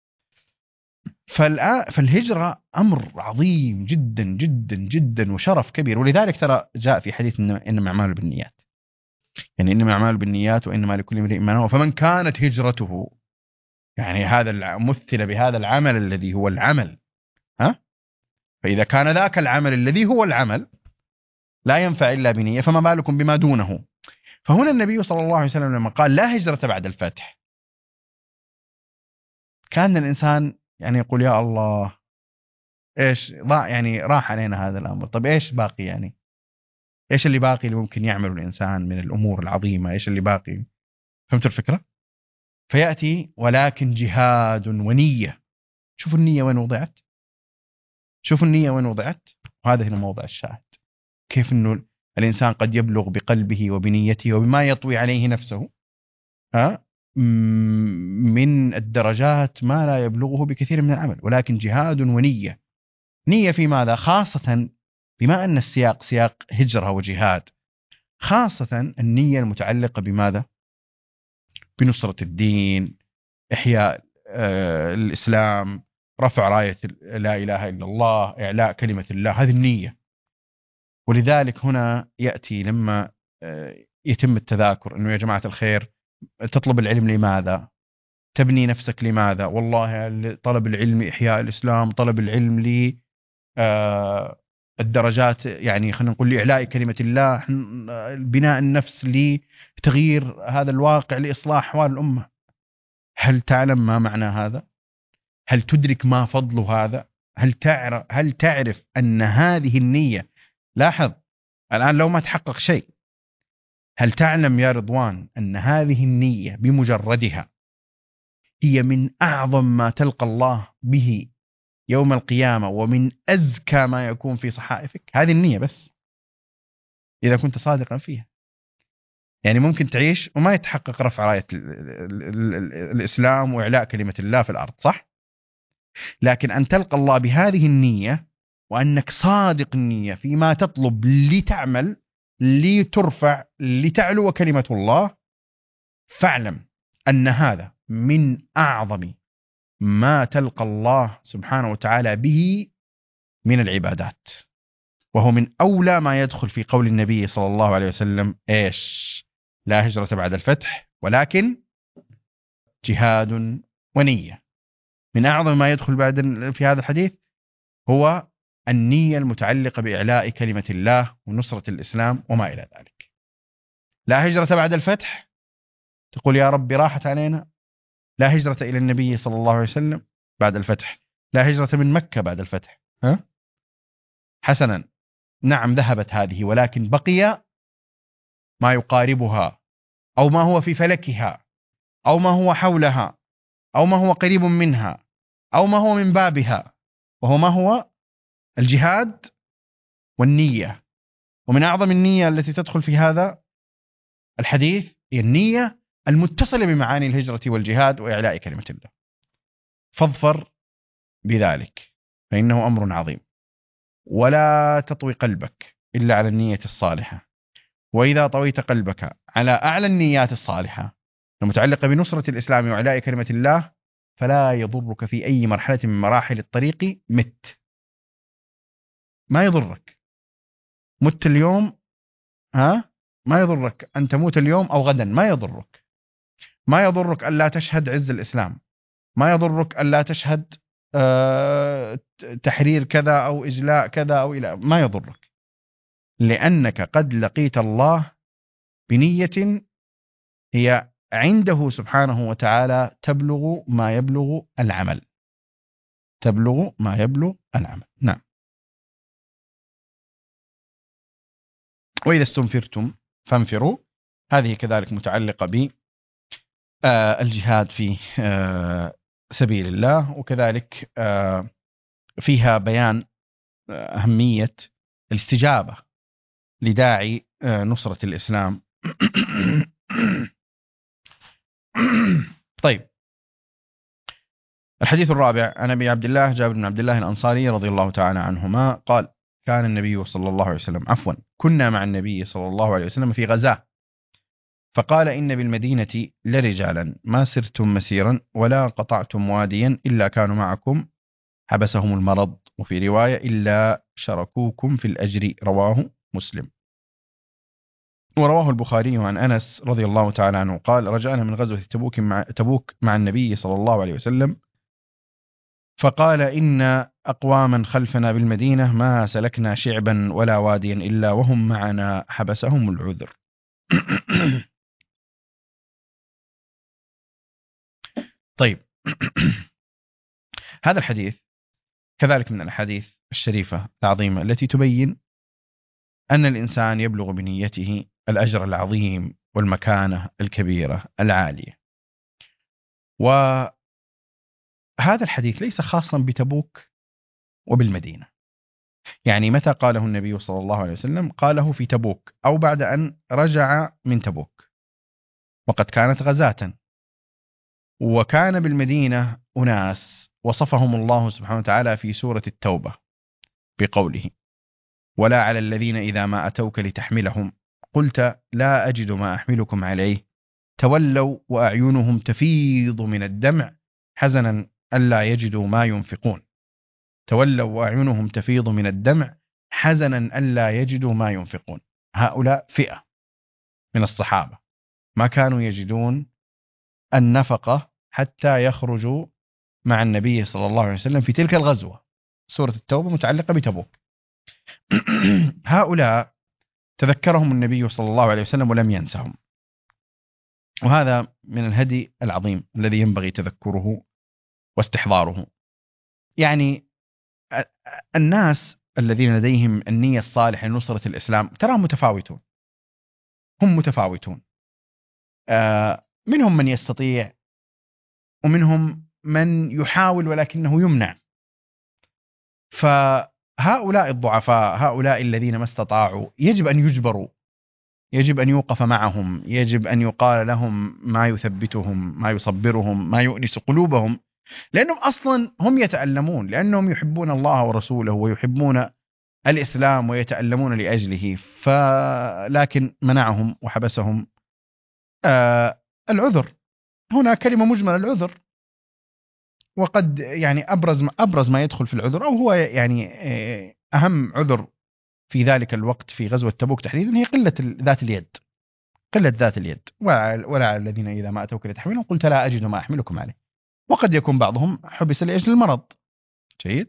Speaker 1: فالهجرة أمر عظيم جدا جدا جدا وشرف كبير. ولذلك ترى جاء في حديث إنما أعمال بالنيات، يعني إنما أعمال بالنيات وإنما لكل امرئ ما نوى، فمن كانت هجرته يعني هذا مثل بهذا العمل الذي هو العمل فإذا كان ذاك العمل الذي هو العمل لا ينفع إلا بنية فما بالكم بما دونه. فهنا النبي صلى الله عليه وسلم لما قال لا هجرة بعد الفتح كان الإنسان يعني يقول يا الله إيش ضاع يعني، راح علينا هذا الأمر. طب إيش باقي يعني؟ إيش اللي باقي اللي ممكن يعمله الإنسان من الأمور العظيمة؟ إيش اللي باقي؟ فهمت الفكرة؟ فيأتي ولكن جهاد ونية. شوفوا النية وين وضعت، شوفوا النية وين وضعت. وهذا هنا موضع الشاهد، كيف أنه الإنسان قد يبلغ بقلبه وبنيته وبما يطوي عليه نفسه من الدرجات ما لا يبلغه بكثير من العمل، ولكن جهاد ونية. نية في ماذا؟ خاصة بما أن السياق سياق هجرة وجهاد، خاصة النية المتعلقة بماذا؟ بنصرة الدين، إحياء الإسلام، رفع راية لا إله إلا الله، إعلاء كلمة الله. هذه النية. ولذلك هنا يأتي لما يتم التذاكر أنه يا جماعة الخير، تطلب العلم لماذا؟ تبني نفسك لماذا؟ والله طلب العلم إحياء الإسلام، طلب العلم لي الدرجات، يعني خلينا نقول لإعلاء كلمة الله، بناء النفس، لتغيير هذا الواقع، لإصلاح أحوال الأمة. هل تعلم ما معنى هذا؟ هل تدرك ما فضل هذا؟ هل تعرف أن هذه النية، لاحظ الآن لو ما تحقق شيء، هل تعلم يا رضوان أن هذه النية بمجردها هي من أعظم ما تلقى الله به يوم القيامة، ومن أزكى ما يكون في صحائفك؟ هذه النية بس، إذا كنت صادقا فيها. يعني ممكن تعيش وما يتحقق رفع راية الإسلام وإعلاء كلمة الله في الأرض، صح؟ لكن أن تلقى الله بهذه النية، وأنك صادق النية فيما تطلب لتعمل، لترفع، لتعلو كلمة الله، فاعلم أن هذا من أعظم ما تلقى الله سبحانه وتعالى به من العبادات. وهو من أولى ما يدخل في قول النبي صلى الله عليه وسلم: إيش؟ لا هجرة بعد الفتح ولكن جهاد ونية. من أعظم ما يدخل بعد في هذا الحديث هو النية المتعلقة بإعلاء كلمة الله ونصرة الإسلام وما إلى ذلك. لا هجرة بعد الفتح، تقول يا ربي راحت علينا. لا هجرة إلى النبي صلى الله عليه وسلم بعد الفتح، لا هجرة من مكة بعد الفتح. حسنا، نعم ذهبت هذه، ولكن بقي ما يقاربها، أو ما هو في فلكها، أو ما هو حولها، أو ما هو قريب منها، أو ما هو من بابها، وهو ما هو الجهاد والنية. ومن أعظم النية التي تدخل في هذا الحديث هي النية المتصلة بمعاني الهجرة والجهاد وإعلاء كلمة الله. فاظفر بذلك فإنه أمر عظيم، ولا تطوي قلبك إلا على النية الصالحة. وإذا طويت قلبك على أعلى النيات الصالحة المتعلقة بنصرة الإسلام وإعلاء كلمة الله، فلا يضرك في أي مرحلة من مراحل الطريق مت. ما يضرك مت اليوم، ما يضرك أن تموت اليوم أو غدا، ما يضرك. ما يضرك أن لا تشهد عز الإسلام، ما يضرك أن لا تشهد تحرير كذا أو إجلاء كذا أو إلى، ما يضرك، لأنك قد لقيت الله بنية هي عنده سبحانه وتعالى تبلغ ما يبلغ العمل، تبلغ ما يبلغ العمل. نعم. وإذا استنفرتم فانفروا، هذه كذلك متعلقة بالجهاد في سبيل الله، وكذلك فيها بيان أهمية الاستجابة لداعي نصرة الإسلام. طيب، الحديث الرابع عن أبي عبد الله جابر بن عبد الله الأنصاري رضي الله تعالى عنهما قال: كان النبي صلى الله عليه وسلم كنا مع النبي صلى الله عليه وسلم في غزاة، فقال: إن بالمدينة لرجالا ما سرتم مسيرا ولا قطعتم واديا إلا كانوا معكم حبسهم المرض، وفي رواية إلا شركوكم في الأجر. رواه مسلم. ورواه البخاري عن أنس رضي الله تعالى عنه قال: رجعنا من غزوة تبوك مع النبي صلى الله عليه وسلم، فقال: إن أقواما خلفنا بالمدينة ما سلكنا شعبا ولا واديا إلا وهم معنا حبسهم العذر. طيب، هذا الحديث كذلك من الأحاديث الشريفة العظيمة التي تبين أن الإنسان يبلغ بنيته الأجر العظيم والمكانة الكبيرة العالية. وهذا الحديث ليس خاصا بتبوك وبالمدينة. يعني متى قاله النبي صلى الله عليه وسلم؟ قاله في تبوك أو بعد أن رجع من تبوك، وقد كانت غزاة. وكان بالمدينة أناس وصفهم الله سبحانه وتعالى في سورة التوبة بقوله: ولا على الذين إذا ما أتوك لتحملهم قلت لا أجد ما أحملكم عليه تولوا وأعينهم تفيض من الدمع حزنا ألا يجدوا ما ينفقون. تولوا وأعينهم تفيض من الدمع حزنا ألا يجدوا ما ينفقون. هؤلاء فئة من الصحابة ما كانوا يجدون النفقة حتى يخرجوا مع النبي صلى الله عليه وسلم في تلك الغزوة. سورة التوبة متعلقة بتبوك. هؤلاء تذكرهم النبي صلى الله عليه وسلم ولم ينسهم، وهذا من الهدي العظيم الذي ينبغي تذكره واستحضاره. يعني الناس الذين لديهم النية الصالحة لنصرة الإسلام تراهم متفاوتون، هم متفاوتون. منهم من يستطيع ومنهم من يحاول ولكنه يمنع. فهؤلاء الضعفاء، هؤلاء الذين ما استطاعوا، يجب أن يجبروا، يجب أن يوقف معهم، يجب أن يقال لهم ما يثبتهم، ما يصبرهم، ما يؤنس قلوبهم، لأنهم أصلا هم يتألمون، لأنهم يحبون الله ورسوله ويحبون الإسلام ويتألمون لأجله. لكن منعهم وحبسهم العذر. هنا كلمة مجملة، العذر. وقد يعني أبرز ما يدخل في العذر، أو هو يعني أهم عذر في ذلك الوقت في غزوة تبوك تحديدا، هي قلة ذات اليد. قلة ذات اليد. ولا على الذين إذا ما أتوك لتحملهم قلت لا أجد ما أحملكم عليه. وقد يكون بعضهم حبس لأجل المرض. جيد.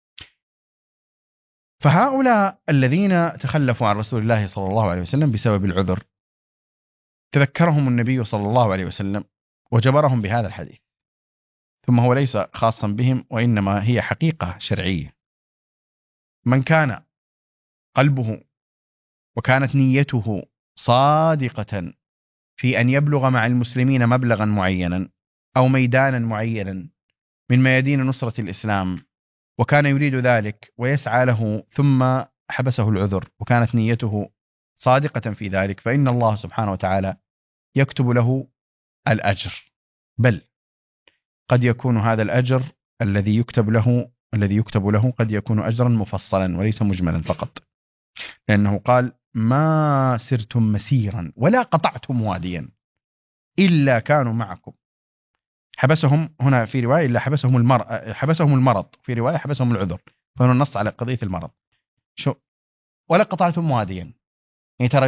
Speaker 1: فهؤلاء الذين تخلفوا عن رسول الله صلى الله عليه وسلم بسبب العذر تذكرهم النبي صلى الله عليه وسلم وجبرهم بهذا الحديث. ثم هو ليس خاصا بهم، وإنما هي حقيقة شرعية. من كان قلبه وكانت نيته صادقة في أن يبلغ مع المسلمين مبلغا معينا أو ميدانا معينا من ميادين نصرة الإسلام، وكان يريد ذلك ويسعى له، ثم حبسه العذر وكانت نيته صادقة في ذلك، فإن الله سبحانه وتعالى يكتب له الأجر. بل قد يكون هذا الأجر الذي يكتب له قد يكون أجرا مفصلا وليس مجملا فقط، لأنه قال: ما سرتم مسيرا ولا قطعتم واديا إلا كانوا معكم. حبسهم هنا في رواية إلا حبسهم المرض، في رواية حبسهم العذر، فهنا النص على قضية المرض. ولا قطعتم واديا، يعني ترى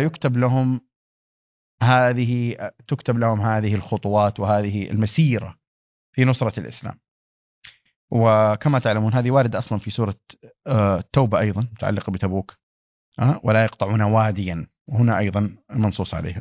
Speaker 1: تكتب لهم هذه الخطوات وهذه المسيرة في نصرة الإسلام. وكما تعلمون هذه واردة أصلا في سورة التوبة أيضا متعلقة بتبوك، ولا يقطعون واديا، وهنا أيضا منصوص عليها.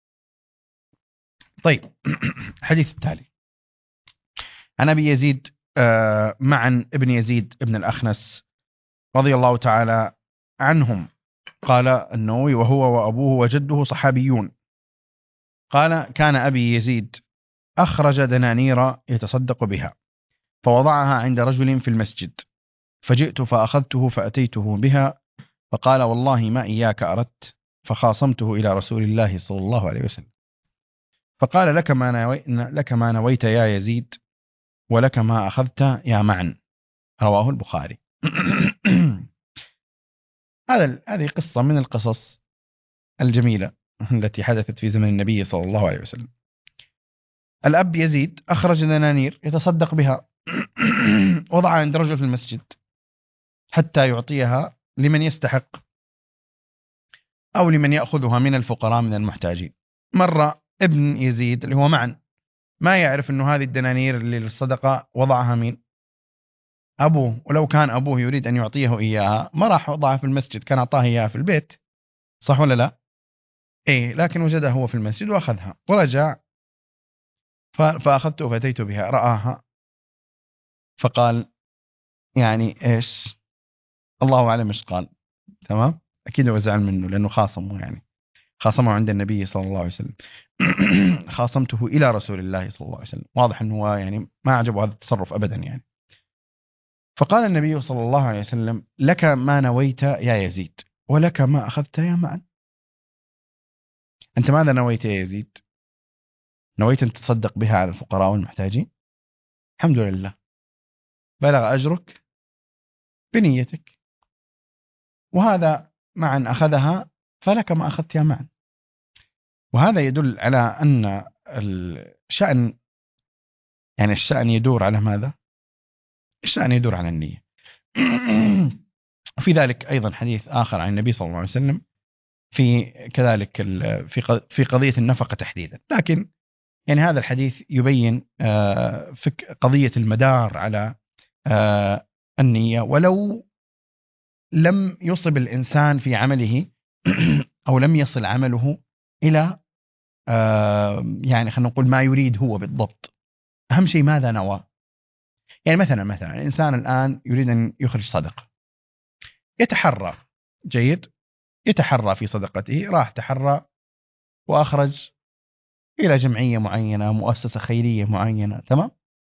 Speaker 1: طيب. الحديث التالي عن أبي يزيد معن ابن يزيد ابن الأخنس رضي الله تعالى عنهم قال النووي: وهو وأبوه وجده صحابيون. قال: كان أبي يزيد أخرج دنانير يتصدق بها، فوضعها عند رجل في المسجد، فجئت فأخذته فأتيته بها، فقال: والله ما إياك أردت، فخاصمته إلى رسول الله صلى الله عليه وسلم، فقال: لك ما نويت يا يزيد، ولك ما أخذت يا معن. رواه البخاري. هذه قصة من القصص الجميلة التي حدثت في زمن النبي صلى الله عليه وسلم. الأب يزيد أخرج دنانير يتصدق بها، وضعها عند رجل في المسجد حتى يعطيها لمن يستحق أو لمن يأخذها من الفقراء من المحتاجين. مرة ابن يزيد اللي هو معن ما يعرف أنه هذه الدنانير اللي للصدقة وضعها مين؟ أبوه. ولو كان أبوه يريد أن يعطيه إياها ما راح وضعها في المسجد، كان أعطاه إياها في البيت، صح ولا لا؟ إيه، لكن وجدها هو في المسجد وأخذها ورجع، فأخذته فأتيت بها، رآها فقال: يعني إيش؟ الله أعلم إيش قال. تمام. أكيد هو زعل منه لأنه خاصمه، يعني خاصمه عند النبي صلى الله عليه وسلم. خاصمته إلى رسول الله صلى الله عليه وسلم. واضح أنه هو يعني ما عجبه هذا التصرف أبدا يعني. فقال النبي صلى الله عليه وسلم: لك ما نويت يا يزيد ولك ما أخذت يا معن. أنت ماذا نويت يا يزيد؟ نويت أن تتصدق بها على الفقراء والمحتاجين؟ الحمد لله، بلغ أجرك بنيتك. وهذا معا أخذها فلك ما أخذت يا معن. وهذا يدل على أن الشأن، يعني الشأن يدور على ماذا؟ الشأن يدور على النية. وفي ذلك أيضا حديث آخر عن النبي صلى الله عليه وسلم في كذلك في قضية النفقة تحديدا. لكن يعني هذا الحديث يبين قضية المدار على النية، ولو لم يصب الإنسان في عمله أو لم يصل عمله إلى يعني خلينا نقول ما يريد هو بالضبط. أهم شيء ماذا نوى. يعني مثلا الإنسان الآن يريد أن يخرج صدقة، يتحرى، جيد، يتحرى في صدقته، راح تحرى وأخرج إلى جمعية معينة، مؤسسة خيرية معينة، تمام.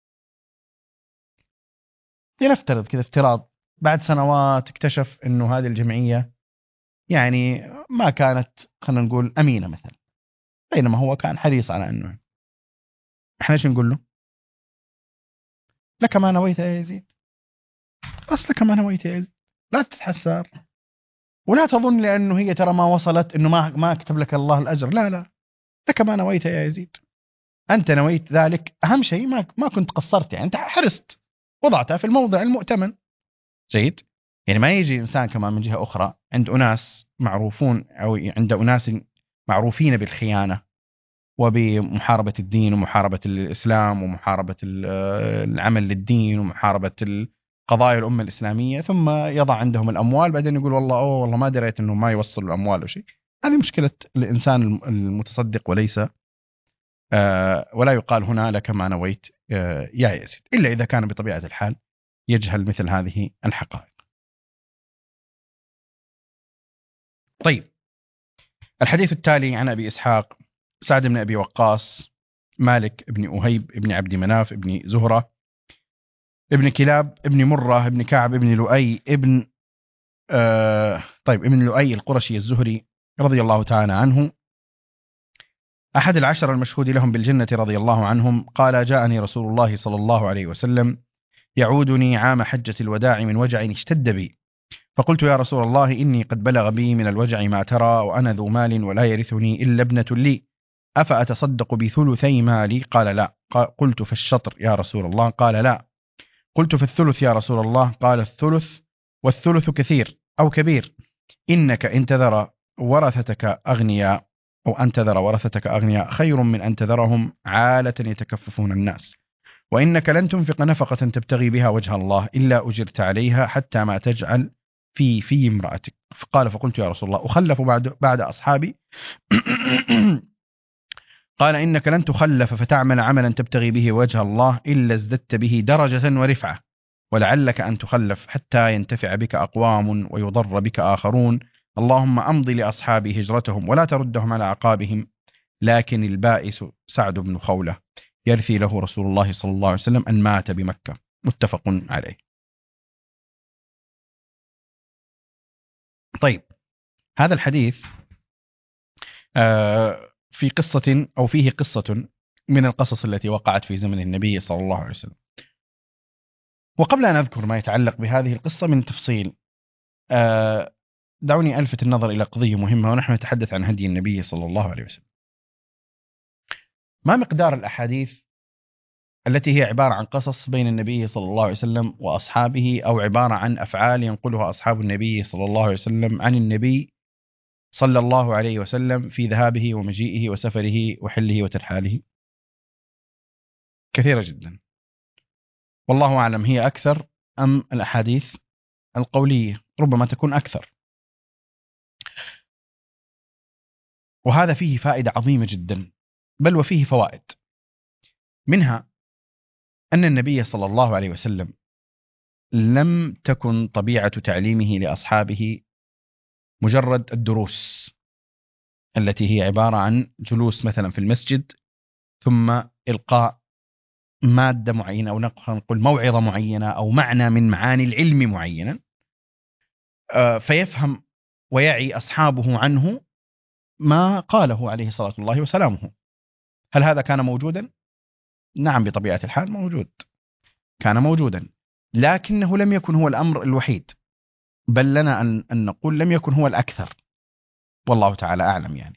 Speaker 1: لنفترض كذا افتراض، بعد سنوات اكتشف أنه هذه الجمعية يعني ما كانت خلينا نقول أمينة مثلا، بينما هو كان حريص على أنه. احنا ايش نقول له؟ لك ما نويت يا يزيد، بس لك ما نويت يا يزيد، لا تتحسر ولا تظن لأنه هي ترى ما وصلت أنه ما كتب لك الله الأجر. لا لا، لك ما نويت يا يزيد، أنت نويت ذلك. أهم شيء ما كنت قصرت، يعني أنت حرصت، وضعتها في الموضع المؤتمن، جيد. يعني ما يجي إنسان كمان من جهة أخرى عند أناس معروفون أو عند أناس معروفين بالخيانة وبمحاربة الدين ومحاربة الإسلام ومحاربة العمل للدين ومحاربة قضايا الأمة الإسلامية، ثم يضع عندهم الأموال بعدين يقول والله ما دريت أنه ما يوصل الأموال أو شيء. هذه مشكلة الإنسان المتصدق، وليس ولا يقال هنا لك ما نويت يا يزيد، إلا إذا كان بطبيعة الحال يجهل مثل هذه الحقائق. طيب، الحديث التالي عن أبي إسحاق سعد بن أبي وقاص مالك بن أهيب بن عبد مناف بن زهرة ابن كلاب ابن مرة ابن كعب ابن لؤي ابن ابن لؤي القرشي الزهري رضي الله تعالى عنه، أحد العشر المشهود لهم بالجنة رضي الله عنهم، قال: جاءني رسول الله صلى الله عليه وسلم يعودني عام حجة الوداع من وجع اشتد بي، فقلت: يا رسول الله، إني قد بلغ بي من الوجع ما ترى، وأنا ذو مال ولا يرثني إلا ابنة لي، أفأتصدق بثلثي مالي؟ قال: لا. قلت: في الشطر يا رسول الله؟ قال: لا. قلت: في الثلث يا رسول الله؟ قال: الثلث، والثلث كثير أو كبير. إنك إن تذر ورثتك أغنياء أو أن تذر ورثتك أغنياء خير من أن تذرهم عالة يتكففون الناس، وإنك لن تنفق نفقة تبتغي بها وجه الله إلا أجرت عليها حتى ما تجعل في امرأتك. قال: فقلت: يا رسول الله، أخلف بعد أصحابي؟ قال: إنك لن تخلف فتعمل عملا تبتغي به وجه الله إلا ازددت به درجة ورفعة، ولعلك أن تخلف حتى ينتفع بك أقوام ويضر بك آخرون. اللهم أمضي لأصحابي هجرتهم ولا تردهم على عقابهم. لكن البائس سعد بن خولة يرثي له رسول الله صلى الله عليه وسلم أن مات بمكة. متفق عليه. طيب، هذا الحديث في قصة أو فيه قصة من القصص التي وقعت في زمن النبي صلى الله عليه وسلم. وقبل أن أذكر ما يتعلق بهذه القصة من تفصيل، دعوني ألفت النظر إلى قضية مهمة ونحن نتحدث عن هدي النبي صلى الله عليه وسلم. ما مقدار الأحاديث التي هي عبارة عن قصص بين النبي صلى الله عليه وسلم وأصحابه، أو عبارة عن أفعال ينقلها أصحاب النبي صلى الله عليه وسلم عن النبي صلى الله عليه وسلم في ذهابه ومجيئه وسفره وحله وترحاله؟ كثيرة جدا، والله أعلم هي أكثر أم الأحاديث القولية؟ ربما تكون أكثر. وهذا فيه فائدة عظيمة جدا، بل وفيه فوائد، منها أن النبي صلى الله عليه وسلم لم تكن طبيعة تعليمه لأصحابه مجرد الدروس التي هي عبارة عن جلوس مثلا في المسجد ثم إلقاء مادة معينة أو نقول موعظة معينة أو معنى من معاني العلم معينا، فيفهم ويعي أصحابه عنه ما قاله عليه الصلاة والله وسلامه. هل هذا كان موجودا؟ نعم، بطبيعة الحال موجود، كان موجودا، لكنه لم يكن هو الأمر الوحيد، بل لنا أن نقول لم يكن هو الأكثر، والله تعالى أعلم يعني.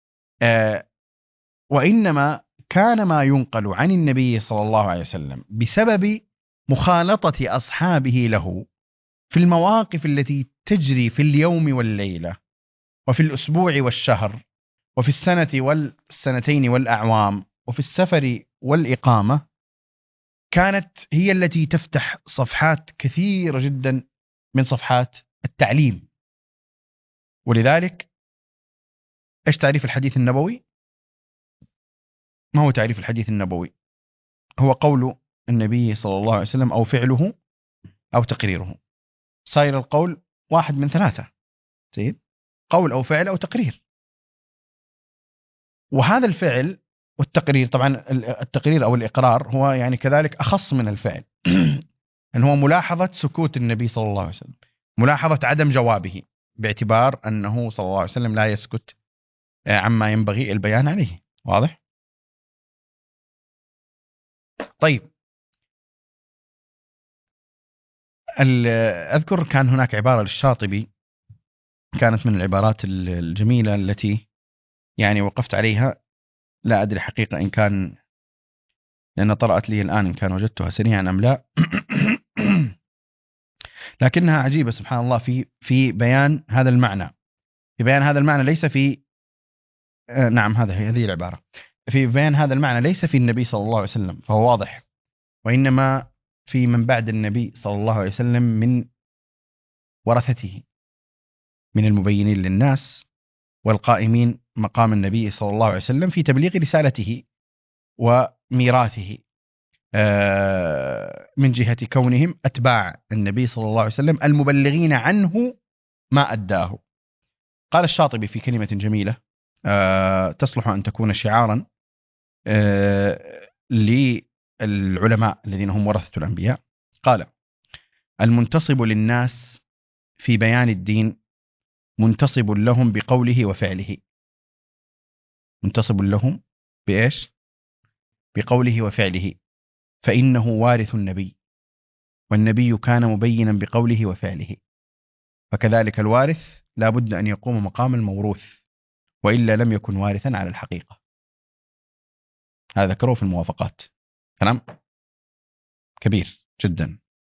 Speaker 1: وإنما كان ما ينقل عن النبي صلى الله عليه وسلم بسبب مخالطة أصحابه له في المواقف التي تجري في اليوم والليلة وفي الأسبوع والشهر وفي السنة والسنتين والأعوام وفي السفر والإقامة، كانت هي التي تفتح صفحات كثيرة جدا من صفحات التعليم. ولذلك إيش تعريف الحديث النبوي؟ ما هو تعريف الحديث النبوي؟ هو قول النبي صلى الله عليه وسلم أو فعله أو تقريره. صاير القول واحد من ثلاثة، زين، قول أو فعل أو تقرير. وهذا الفعل والتقرير، طبعا التقرير أو الإقرار هو يعني كذلك أخص من الفعل أن هو ملاحظة سكوت النبي صلى الله عليه وسلم، ملاحظة عدم جوابه، باعتبار أنه صلى الله عليه وسلم لا يسكت عما ينبغي البيان عليه. واضح؟ طيب، أذكر كان هناك عبارة للشاطبي كانت من العبارات الجميلة التي يعني وقفت عليها، لا أدري حقيقة إن كان، لأن طرأت لي الآن، إن كان وجدتها سريعا أم لا لكنها عجيبة سبحان الله في بيان هذا المعنى، في بيان هذا المعنى ليس في نعم هذه العبارة، في بيان هذا المعنى ليس في النبي صلى الله عليه وسلم فهو واضح، وإنما في من بعد النبي صلى الله عليه وسلم من ورثته، من المبينين للناس والقائمين مقام النبي صلى الله عليه وسلم في تبليغ رسالته وميراثه، من جهة كونهم أتباع النبي صلى الله عليه وسلم المبلغين عنه ما أداه. قال الشاطبي في كلمة جميلة تصلح أن تكون شعارا للعلماء الذين هم ورثة الأنبياء. قال: المنتصب للناس في بيان الدين منتصب لهم بقوله وفعله. منتصب لهم بإيش؟ بقوله وفعله، فإنه وارث النبي، والنبي كان مبينا بقوله وفعله، فكذلك الوارث لا بد أن يقوم مقام الموروث، وإلا لم يكن وارثا على الحقيقة. هذا ذكره في الموافقات، كلام كبير جدا.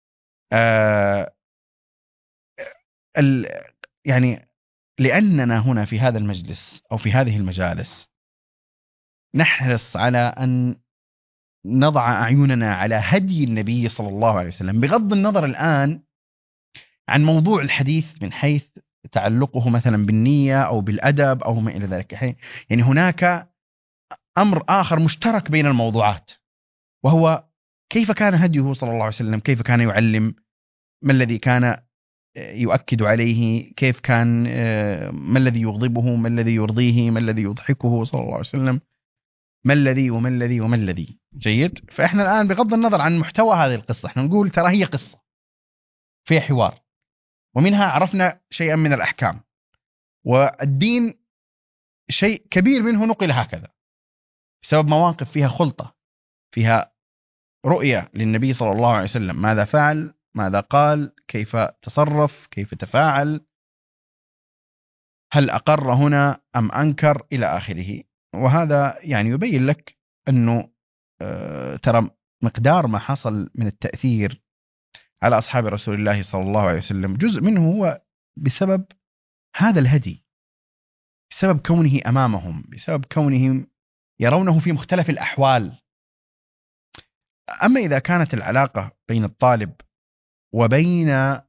Speaker 1: يعني لأننا هنا في هذا المجلس أو في هذه المجالس نحرص على أن نضع أعيننا على هدي النبي صلى الله عليه وسلم، بغض النظر الآن عن موضوع الحديث من حيث تعلقه مثلا بالنية أو بالأدب أو ما إلى ذلك. يعني هناك أمر آخر مشترك بين الموضوعات، وهو كيف كان هديه صلى الله عليه وسلم، كيف كان يعلم، ما الذي كان يؤكد عليه، كيف كان، ما الذي يغضبه، ما الذي يرضيه، ما الذي يضحكه صلى الله عليه وسلم، ما الذي وما الذي وما الذي. جيد. فإحنا الآن بغض النظر عن محتوى هذه القصة احنا نقول ترى هي قصة فيها حوار، ومنها عرفنا شيئا من الأحكام، والدين شيء كبير منه نقل هكذا بسبب مواقف فيها خلطة، فيها رؤية للنبي صلى الله عليه وسلم، ماذا فعل، ماذا قال، كيف تصرف، كيف تفاعل، هل أقر هنا أم أنكر إلى آخره. وهذا يعني يبين لك أنه ترى مقدار ما حصل من التأثير على أصحاب رسول الله صلى الله عليه وسلم جزء منه هو بسبب هذا الهدي، بسبب كونه أمامهم، بسبب كونهم يرونه في مختلف الأحوال. أما إذا كانت العلاقة بين الطالب وبين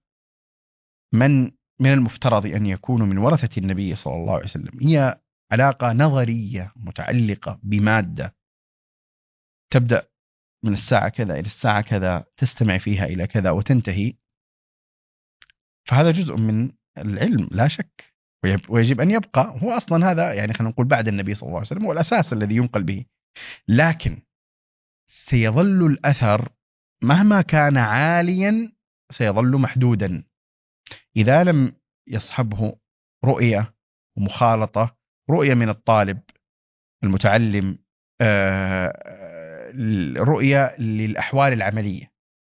Speaker 1: من المفترض أن يكونوا من ورثة النبي صلى الله عليه وسلم هي علاقة نظرية متعلقة بمادة تبدأ من الساعة كذا إلى الساعة كذا تستمع فيها إلى كذا وتنتهي، فهذا جزء من العلم لا شك، ويجب أن يبقى. هو أصلا هذا يعني خلينا نقول بعد النبي صلى الله عليه وسلم هو الأساس الذي ينقل به، لكن سيظل الأثر مهما كان عاليا سيظل محدودا إذا لم يصحبه رؤية ومخالطة، رؤية من الطالب المتعلم، رؤية للأحوال العملية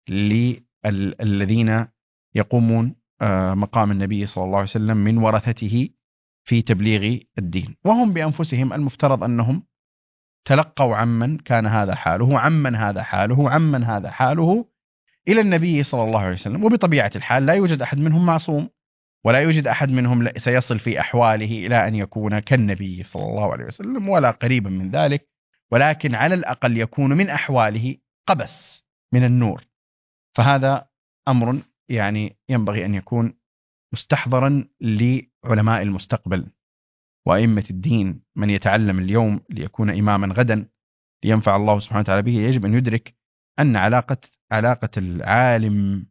Speaker 1: للذين يقومون مقام النبي صلى الله عليه وسلم من ورثته في تبليغ الدين، وهم بأنفسهم المفترض أنهم تلقوا عمن كان هذا حاله، عمن هذا حاله، عمن هذا حاله إلى النبي صلى الله عليه وسلم. وبطبيعة الحال لا يوجد أحد منهم معصوم، ولا يوجد أحد منهم سيصل في أحواله إلى أن يكون كالنبي صلى الله عليه وسلم ولا قريبا من ذلك، ولكن على الأقل يكون من أحواله قبس من النور. فهذا أمر يعني ينبغي أن يكون مستحضرا لعلماء المستقبل وأئمة الدين. من يتعلم اليوم ليكون إماما غدا لينفع الله سبحانه وتعالى به، يجب أن يدرك أن علاقة العالم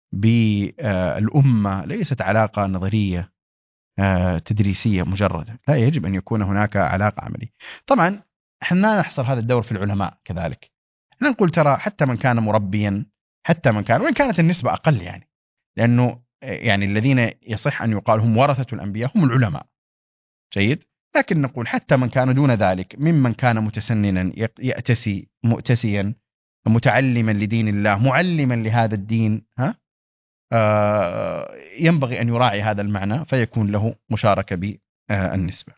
Speaker 1: بالأمة ليست علاقة نظرية تدريسية مجردة، لا، يجب أن يكون هناك علاقة عملية. طبعا احنا لا نحصر هذا الدور في العلماء كذلك، احنا نقول ترى حتى من كان مربيا، حتى من كان، وإن كانت النسبة أقل يعني، لأنه يعني الذين يصح أن يقال هم ورثة الأنبياء هم العلماء، جيد، لكن نقول حتى من كان دون ذلك ممن كان متسننا يأتسي مؤتسيا متعلما لدين الله معلما لهذا الدين، ينبغي أن يراعي هذا المعنى فيكون له مشاركة بالنسبة.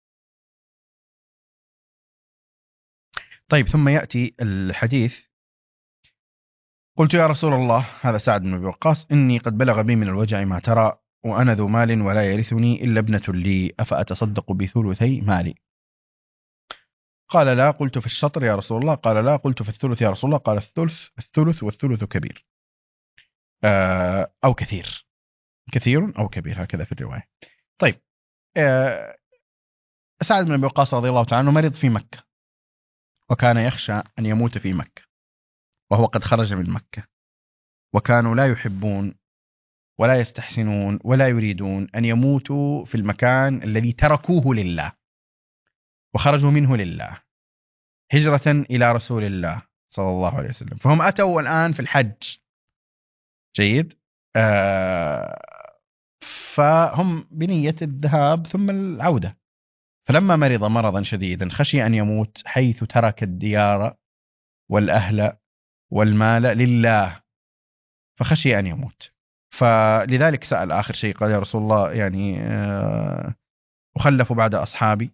Speaker 1: طيب، ثم يأتي الحديث: قلت يا رسول الله، هذا سعد بن أبي وقاص، إني قد بلغ بي من الوجع ما ترى، وأنا ذو مال ولا يرثني إلا ابنة لي، أفأتصدق بثلثي مالي؟ قال لا. قلت في الشطر يا رسول الله؟ قال لا. قلت في الثلث يا رسول الله؟ قال الثلث والثلث كبير، أو كثير، كثير أو كبير، هكذا في الرواية. طيب، سعد بن أبي وقاص رضي الله تعالى عنه مرض في مكة، وكان يخشى أن يموت في مكة وهو قد خرج من مكة، وكانوا لا يحبون ولا يستحسنون ولا يريدون أن يموتوا في المكان الذي تركوه لله وخرجوا منه لله هجرة إلى رسول الله صلى الله عليه وسلم. فهم أتوا الآن في الحج، جيد، فهم بنية الذهاب ثم العودة. فلما مرض مرضا شديدا خشي أن يموت حيث ترك الديار والأهل والمال لله، فخشي أن يموت. فلذلك سأل آخر شيء، قال يا رسول الله يعني أخلف بعد أصحابي،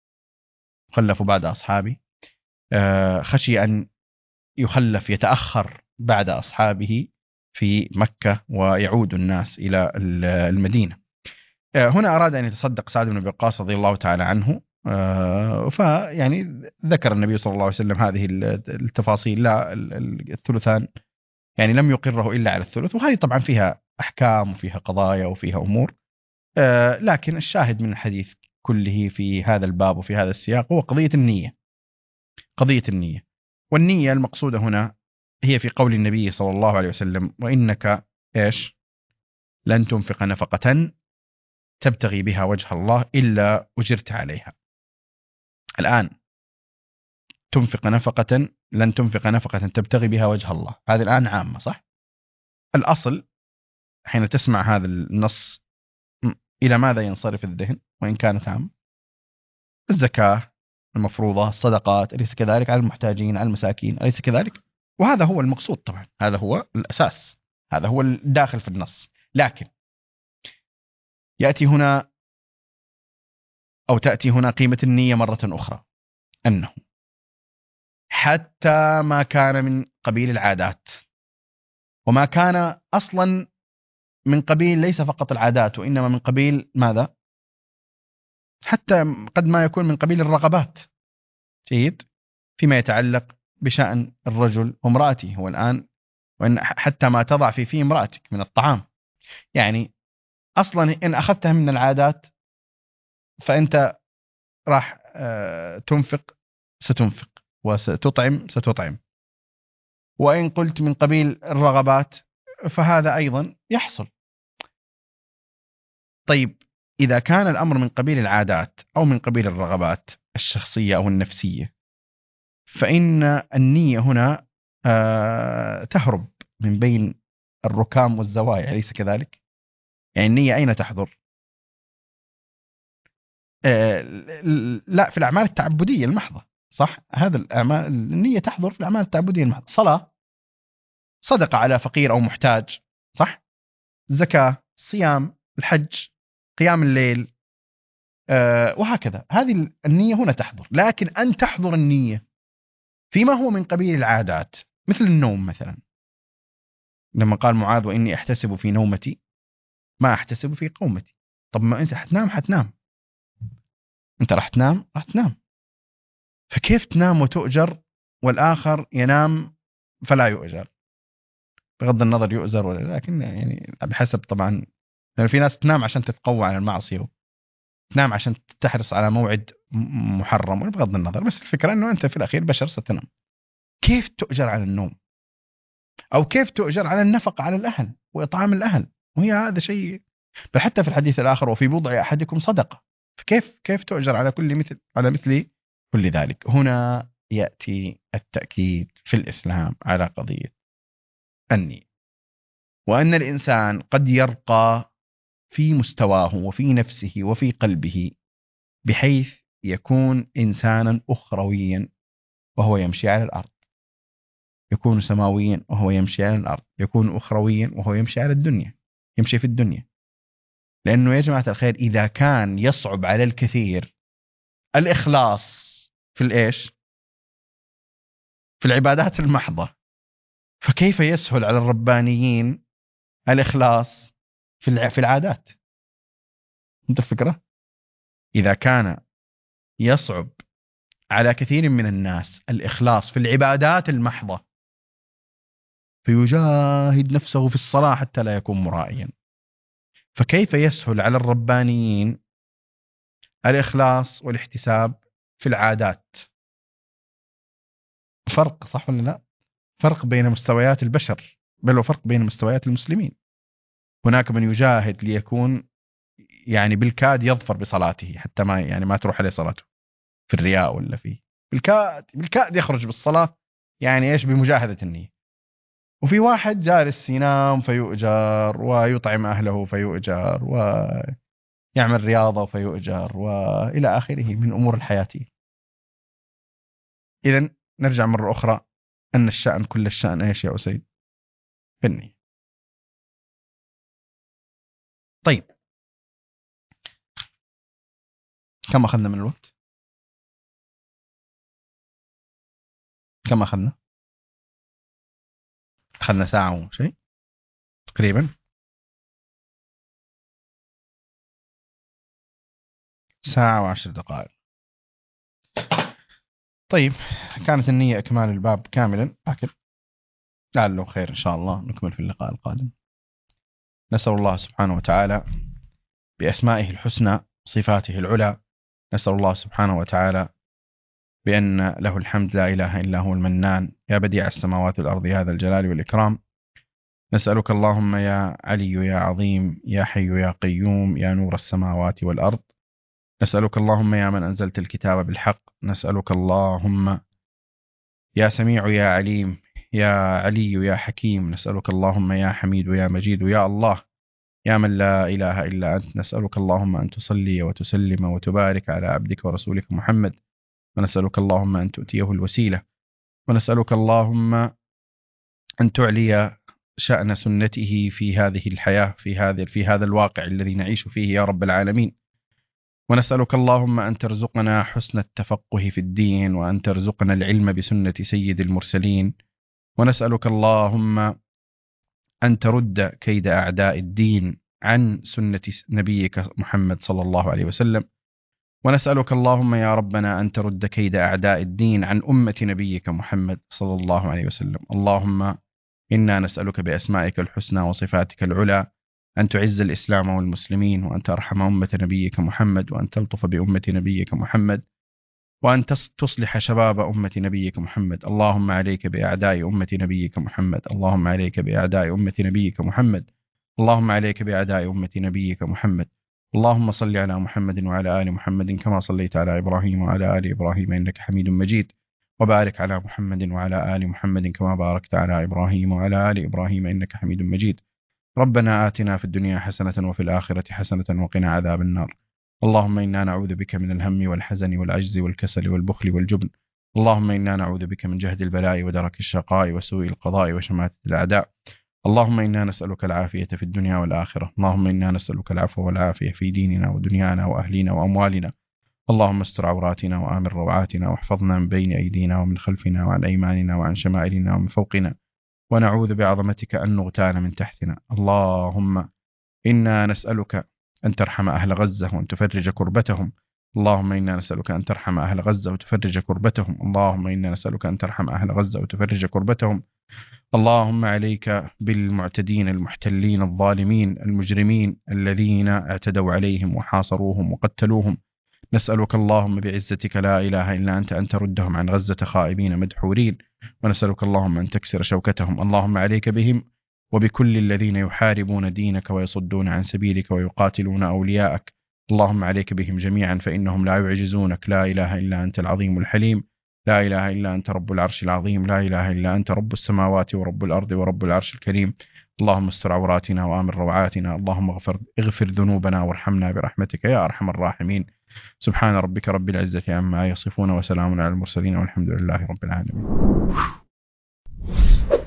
Speaker 1: خشي أن يخلف يتأخر بعد أصحابه في مكة ويعود الناس إلى المدينة. هنا أراد أن يتصدق سعد بن أبي وقاص رضي الله تعالى عنه، فيعني ذكر النبي صلى الله عليه وسلم هذه التفاصيل، لا الثلثان يعني لم يقره إلا على الثلث، وهذه طبعا فيها أحكام وفيها قضايا وفيها أمور، لكن الشاهد من الحديث كله في هذا الباب وفي هذا السياق هو قضية النية. والنية المقصودة هنا هي في قول النبي صلى الله عليه وسلم: وإنك إيش لن تنفق نفقة تبتغي بها وجه الله إلا أجرت عليها. الآن لن تنفق نفقة تبتغي بها وجه الله، هذه الآن عامة، صح؟ الأصل حين تسمع هذا النص إلى ماذا ينصرف الذهن وإن كانت عام؟ الزكاة المفروضة، الصدقات، أليس كذلك؟ على المحتاجين، على المساكين، أليس كذلك؟ وهذا هو المقصود طبعا، هذا هو الأساس، هذا هو الداخل في النص. لكن تأتي هنا قيمة النية مرة أخرى، أنه حتى ما كان من قبيل العادات، وما كان أصلا من قبيل ليس فقط العادات وإنما من قبيل ماذا؟ حتى قد ما يكون من قبيل الرغبات، جيد، فيما يتعلق بشأن الرجل وامرأته. هو الآن وإن حتى ما تضع في امرأتك من الطعام، يعني أصلا إن أخذتها من العادات فأنت راح تنفق، ستنفق، وستطعم، وإن قلت من قبيل الرغبات فهذا أيضا يحصل. طيب إذا كان الأمر من قبيل العادات أو من قبيل الرغبات الشخصية أو النفسية، فإن النية هنا تهرب من بين الركام والزوايا، أليس كذلك؟ يعني النية أين تحضر؟ لا، في الأعمال التعبدية المحضة، صح؟ هذا الأعمال النية تحضر في الأعمال التعبدية المحضة، صلاة، صدقة على فقير أو محتاج، صح؟ زكاة، صيام، الحج، قيام الليل، وهكذا. هذه النية هنا تحضر. لكن أن تحضر النية فيما هو من قبيل العادات مثل النوم مثلا، لما قال معاذ وإني أحتسب في نومتي ما أحتسب في قومتي. طب ما أنت حتنام، أنت راح تنام. فكيف تنام وتؤجر والآخر ينام فلا يؤجر؟ بغض النظر يؤجر ولا، لكن يعني بحسب طبعا، لأن في ناس تنام عشان تتقوى على المعصية، تنام عشان تحرص على موعد محرم، بغض النظر، بس الفكرة أنه أنت في الأخير بشر ستنام. كيف تؤجر على النوم؟ أو كيف تؤجر على النفقة على الأهل وإطعام الأهل؟ وهي هذا شيء، بل حتى في الحديث الآخر وفي بضع أحدكم صدقة. فكيف تؤجر على مثل كل ذلك؟ هنا يأتي التأكيد في الإسلام على قضية النية، وأن الإنسان قد يرقى في مستواه وفي نفسه وفي قلبه بحيث يكون إنسانا أخرويا وهو يمشي على الأرض، يكون سماويا وهو يمشي على الأرض، يكون أخرويا وهو يمشي على الدنيا، يمشي في الدنيا. لأنه يا جماعة الخير إذا كان يصعب على الكثير الإخلاص في الإيش؟ في العبادات المحضة، فكيف يسهل على الربانيين الإخلاص في العادات؟ أنت الفكرة؟ إذا كان يصعب على كثير من الناس الإخلاص في العبادات المحضة فيجاهد نفسه في الصلاة حتى لا يكون مرائيا، فكيف يسهل على الربانيين الإخلاص والاحتساب في العادات؟ فرق، صح ولا لا؟ فرق بين مستويات البشر، بل وفرق بين مستويات المسلمين. هناك من يجاهد ليكون يعني بالكاد يظفر بصلاته حتى ما تروح عليه صلاته في الرياء ولا فيه، بالكاد يخرج بالصلاة، يعني إيش؟ بمجاهدة النية. وفي واحد جالس ينام فيؤجر، ويطعم أهله فيؤجر، ويعمل رياضة فيؤجر، وإلى آخره من أمور الحياتية. إذن نرجع مرة أخرى أن الشأن كل الشأن إيش يا أسيد؟ بالنية. طيب كم أخذنا من الوقت؟ كم أخذنا؟ ساعة وشيء تقريبا. ساعة و10 دقائق. طيب كانت النية إكمال الباب كاملا، لكن لعله خير إن شاء الله نكمل في اللقاء القادم. نسأل الله سبحانه وتعالى بأسمائه الحسنى صفاته العلى، نسأل الله سبحانه وتعالى بأن له الحمد لا إله إلا هو المنان يا بديع السماوات والأرض هذا الجلال والإكرام. نسألك اللهم يا علي يا عظيم يا حي يا قيوم يا نور السماوات والأرض، نسألك اللهم يا من أنزلت الكتاب بالحق، نسألك اللهم يا سميع يا عليم يا علي يا حكيم، نسألك اللهم يا حميد يا مجيد يا الله يا من لا إله إلا أنت، نسألك اللهم أن تصلي وتسلم وتبارك على عبدك ورسولك محمد، ونسألك اللهم أن تؤتيه الوسيلة، ونسألك اللهم أن تعلي شأن سنته في هذه الحياة، في هذا الواقع الذي نعيش فيه يا رب العالمين. ونسألك اللهم أن ترزقنا حسن التفقه في الدين، وأن ترزقنا العلم بسنة سيد المرسلين، ونسألك اللهم أن ترد كيد أعداء الدين عن سنة نبيك محمد صلى الله عليه وسلم، ونسألك اللهم يا ربنا أن ترد كيد أعداء الدين عن أمة نبيك محمد صلى الله عليه وسلم. اللهم إنا نسألك بأسمائك الحسنى وصفاتك العلى أن تعز الإسلام والمسلمين، وأن ترحم أمة نبيك محمد، وأن تلطف بأمة نبيك محمد، وأن تصلح شباب أمة نبيك محمد. اللهم عليك بأعداء أمة نبيك محمد. اللهم عليك بأعداء أمة نبيك محمد. اللهم عليك بأعداء أمة نبيك محمد. اللهم صل على محمد وعلى آل محمد كما صليت على إبراهيم وعلى آل إبراهيم إنك حميد مجيد. وبارك على محمد وعلى آل محمد كما باركت على إبراهيم وعلى آل إبراهيم إنك حميد مجيد. ربنا آتنا في الدنيا حسنة وفي الآخرة حسنة وقنا عذاب النار. اللهم إنا نعوذ بك من الهم والحزن والعجز والكسل والبخل والجبن. اللهم إنا نعوذ بك من جهد البلاء ودرك الشقاء وسوء القضاء وشماتة الأعداء. اللهم إنا نسألك العافية في الدنيا والآخرة. اللهم إنا نسألك العفو والعافية في ديننا ودنيانا وأهلنا وأموالنا. اللهم استر عوراتنا وآمن روعاتنا واحفظنا من بين أيدينا ومن خلفنا وعن أيماننا وعن شمائلنا ومن فوقنا، ونعوذ بعظمتك أن نغتال من تحتنا. اللهم إنا نسألك أن ترحم أهل غزة وأن تفرج كربتهم. اللهم إنا نسألك أن ترحم أهل غزة وتفرج كربتهم. اللهم إنا نسألك أن ترحم أهل غزة وتفرج كربتهم. اللهم عليك بالمعتدين المحتلين الظالمين المجرمين الذين اعتدوا عليهم وحاصروهم وقتلوهم. نسألك اللهم بعزتك لا إله إلا أنت أن تردهم عن غزة خائبين مدحورين، ونسألك اللهم أن تكسر شوكتهم. اللهم عليك بهم وبكل الذين يحاربون دينك ويصدون عن سبيلك ويقاتلون أولياءك. اللهم عليك بهم جميعا فإنهم لا يعجزونك. لا إله إلا أنت العظيم الحليم. لا إله إلا أنت رب العرش العظيم. لا إله إلا أنت رب السماوات ورب الأرض ورب العرش الكريم. اللهم استر عوراتنا وآمن روعاتنا. اللهم اغفر ذنوبنا وارحمنا برحمتك يا أرحم الراحمين. سبحان ربك رب العزة عما يصفون وسلام على المرسلين والحمد لله رب العالمين.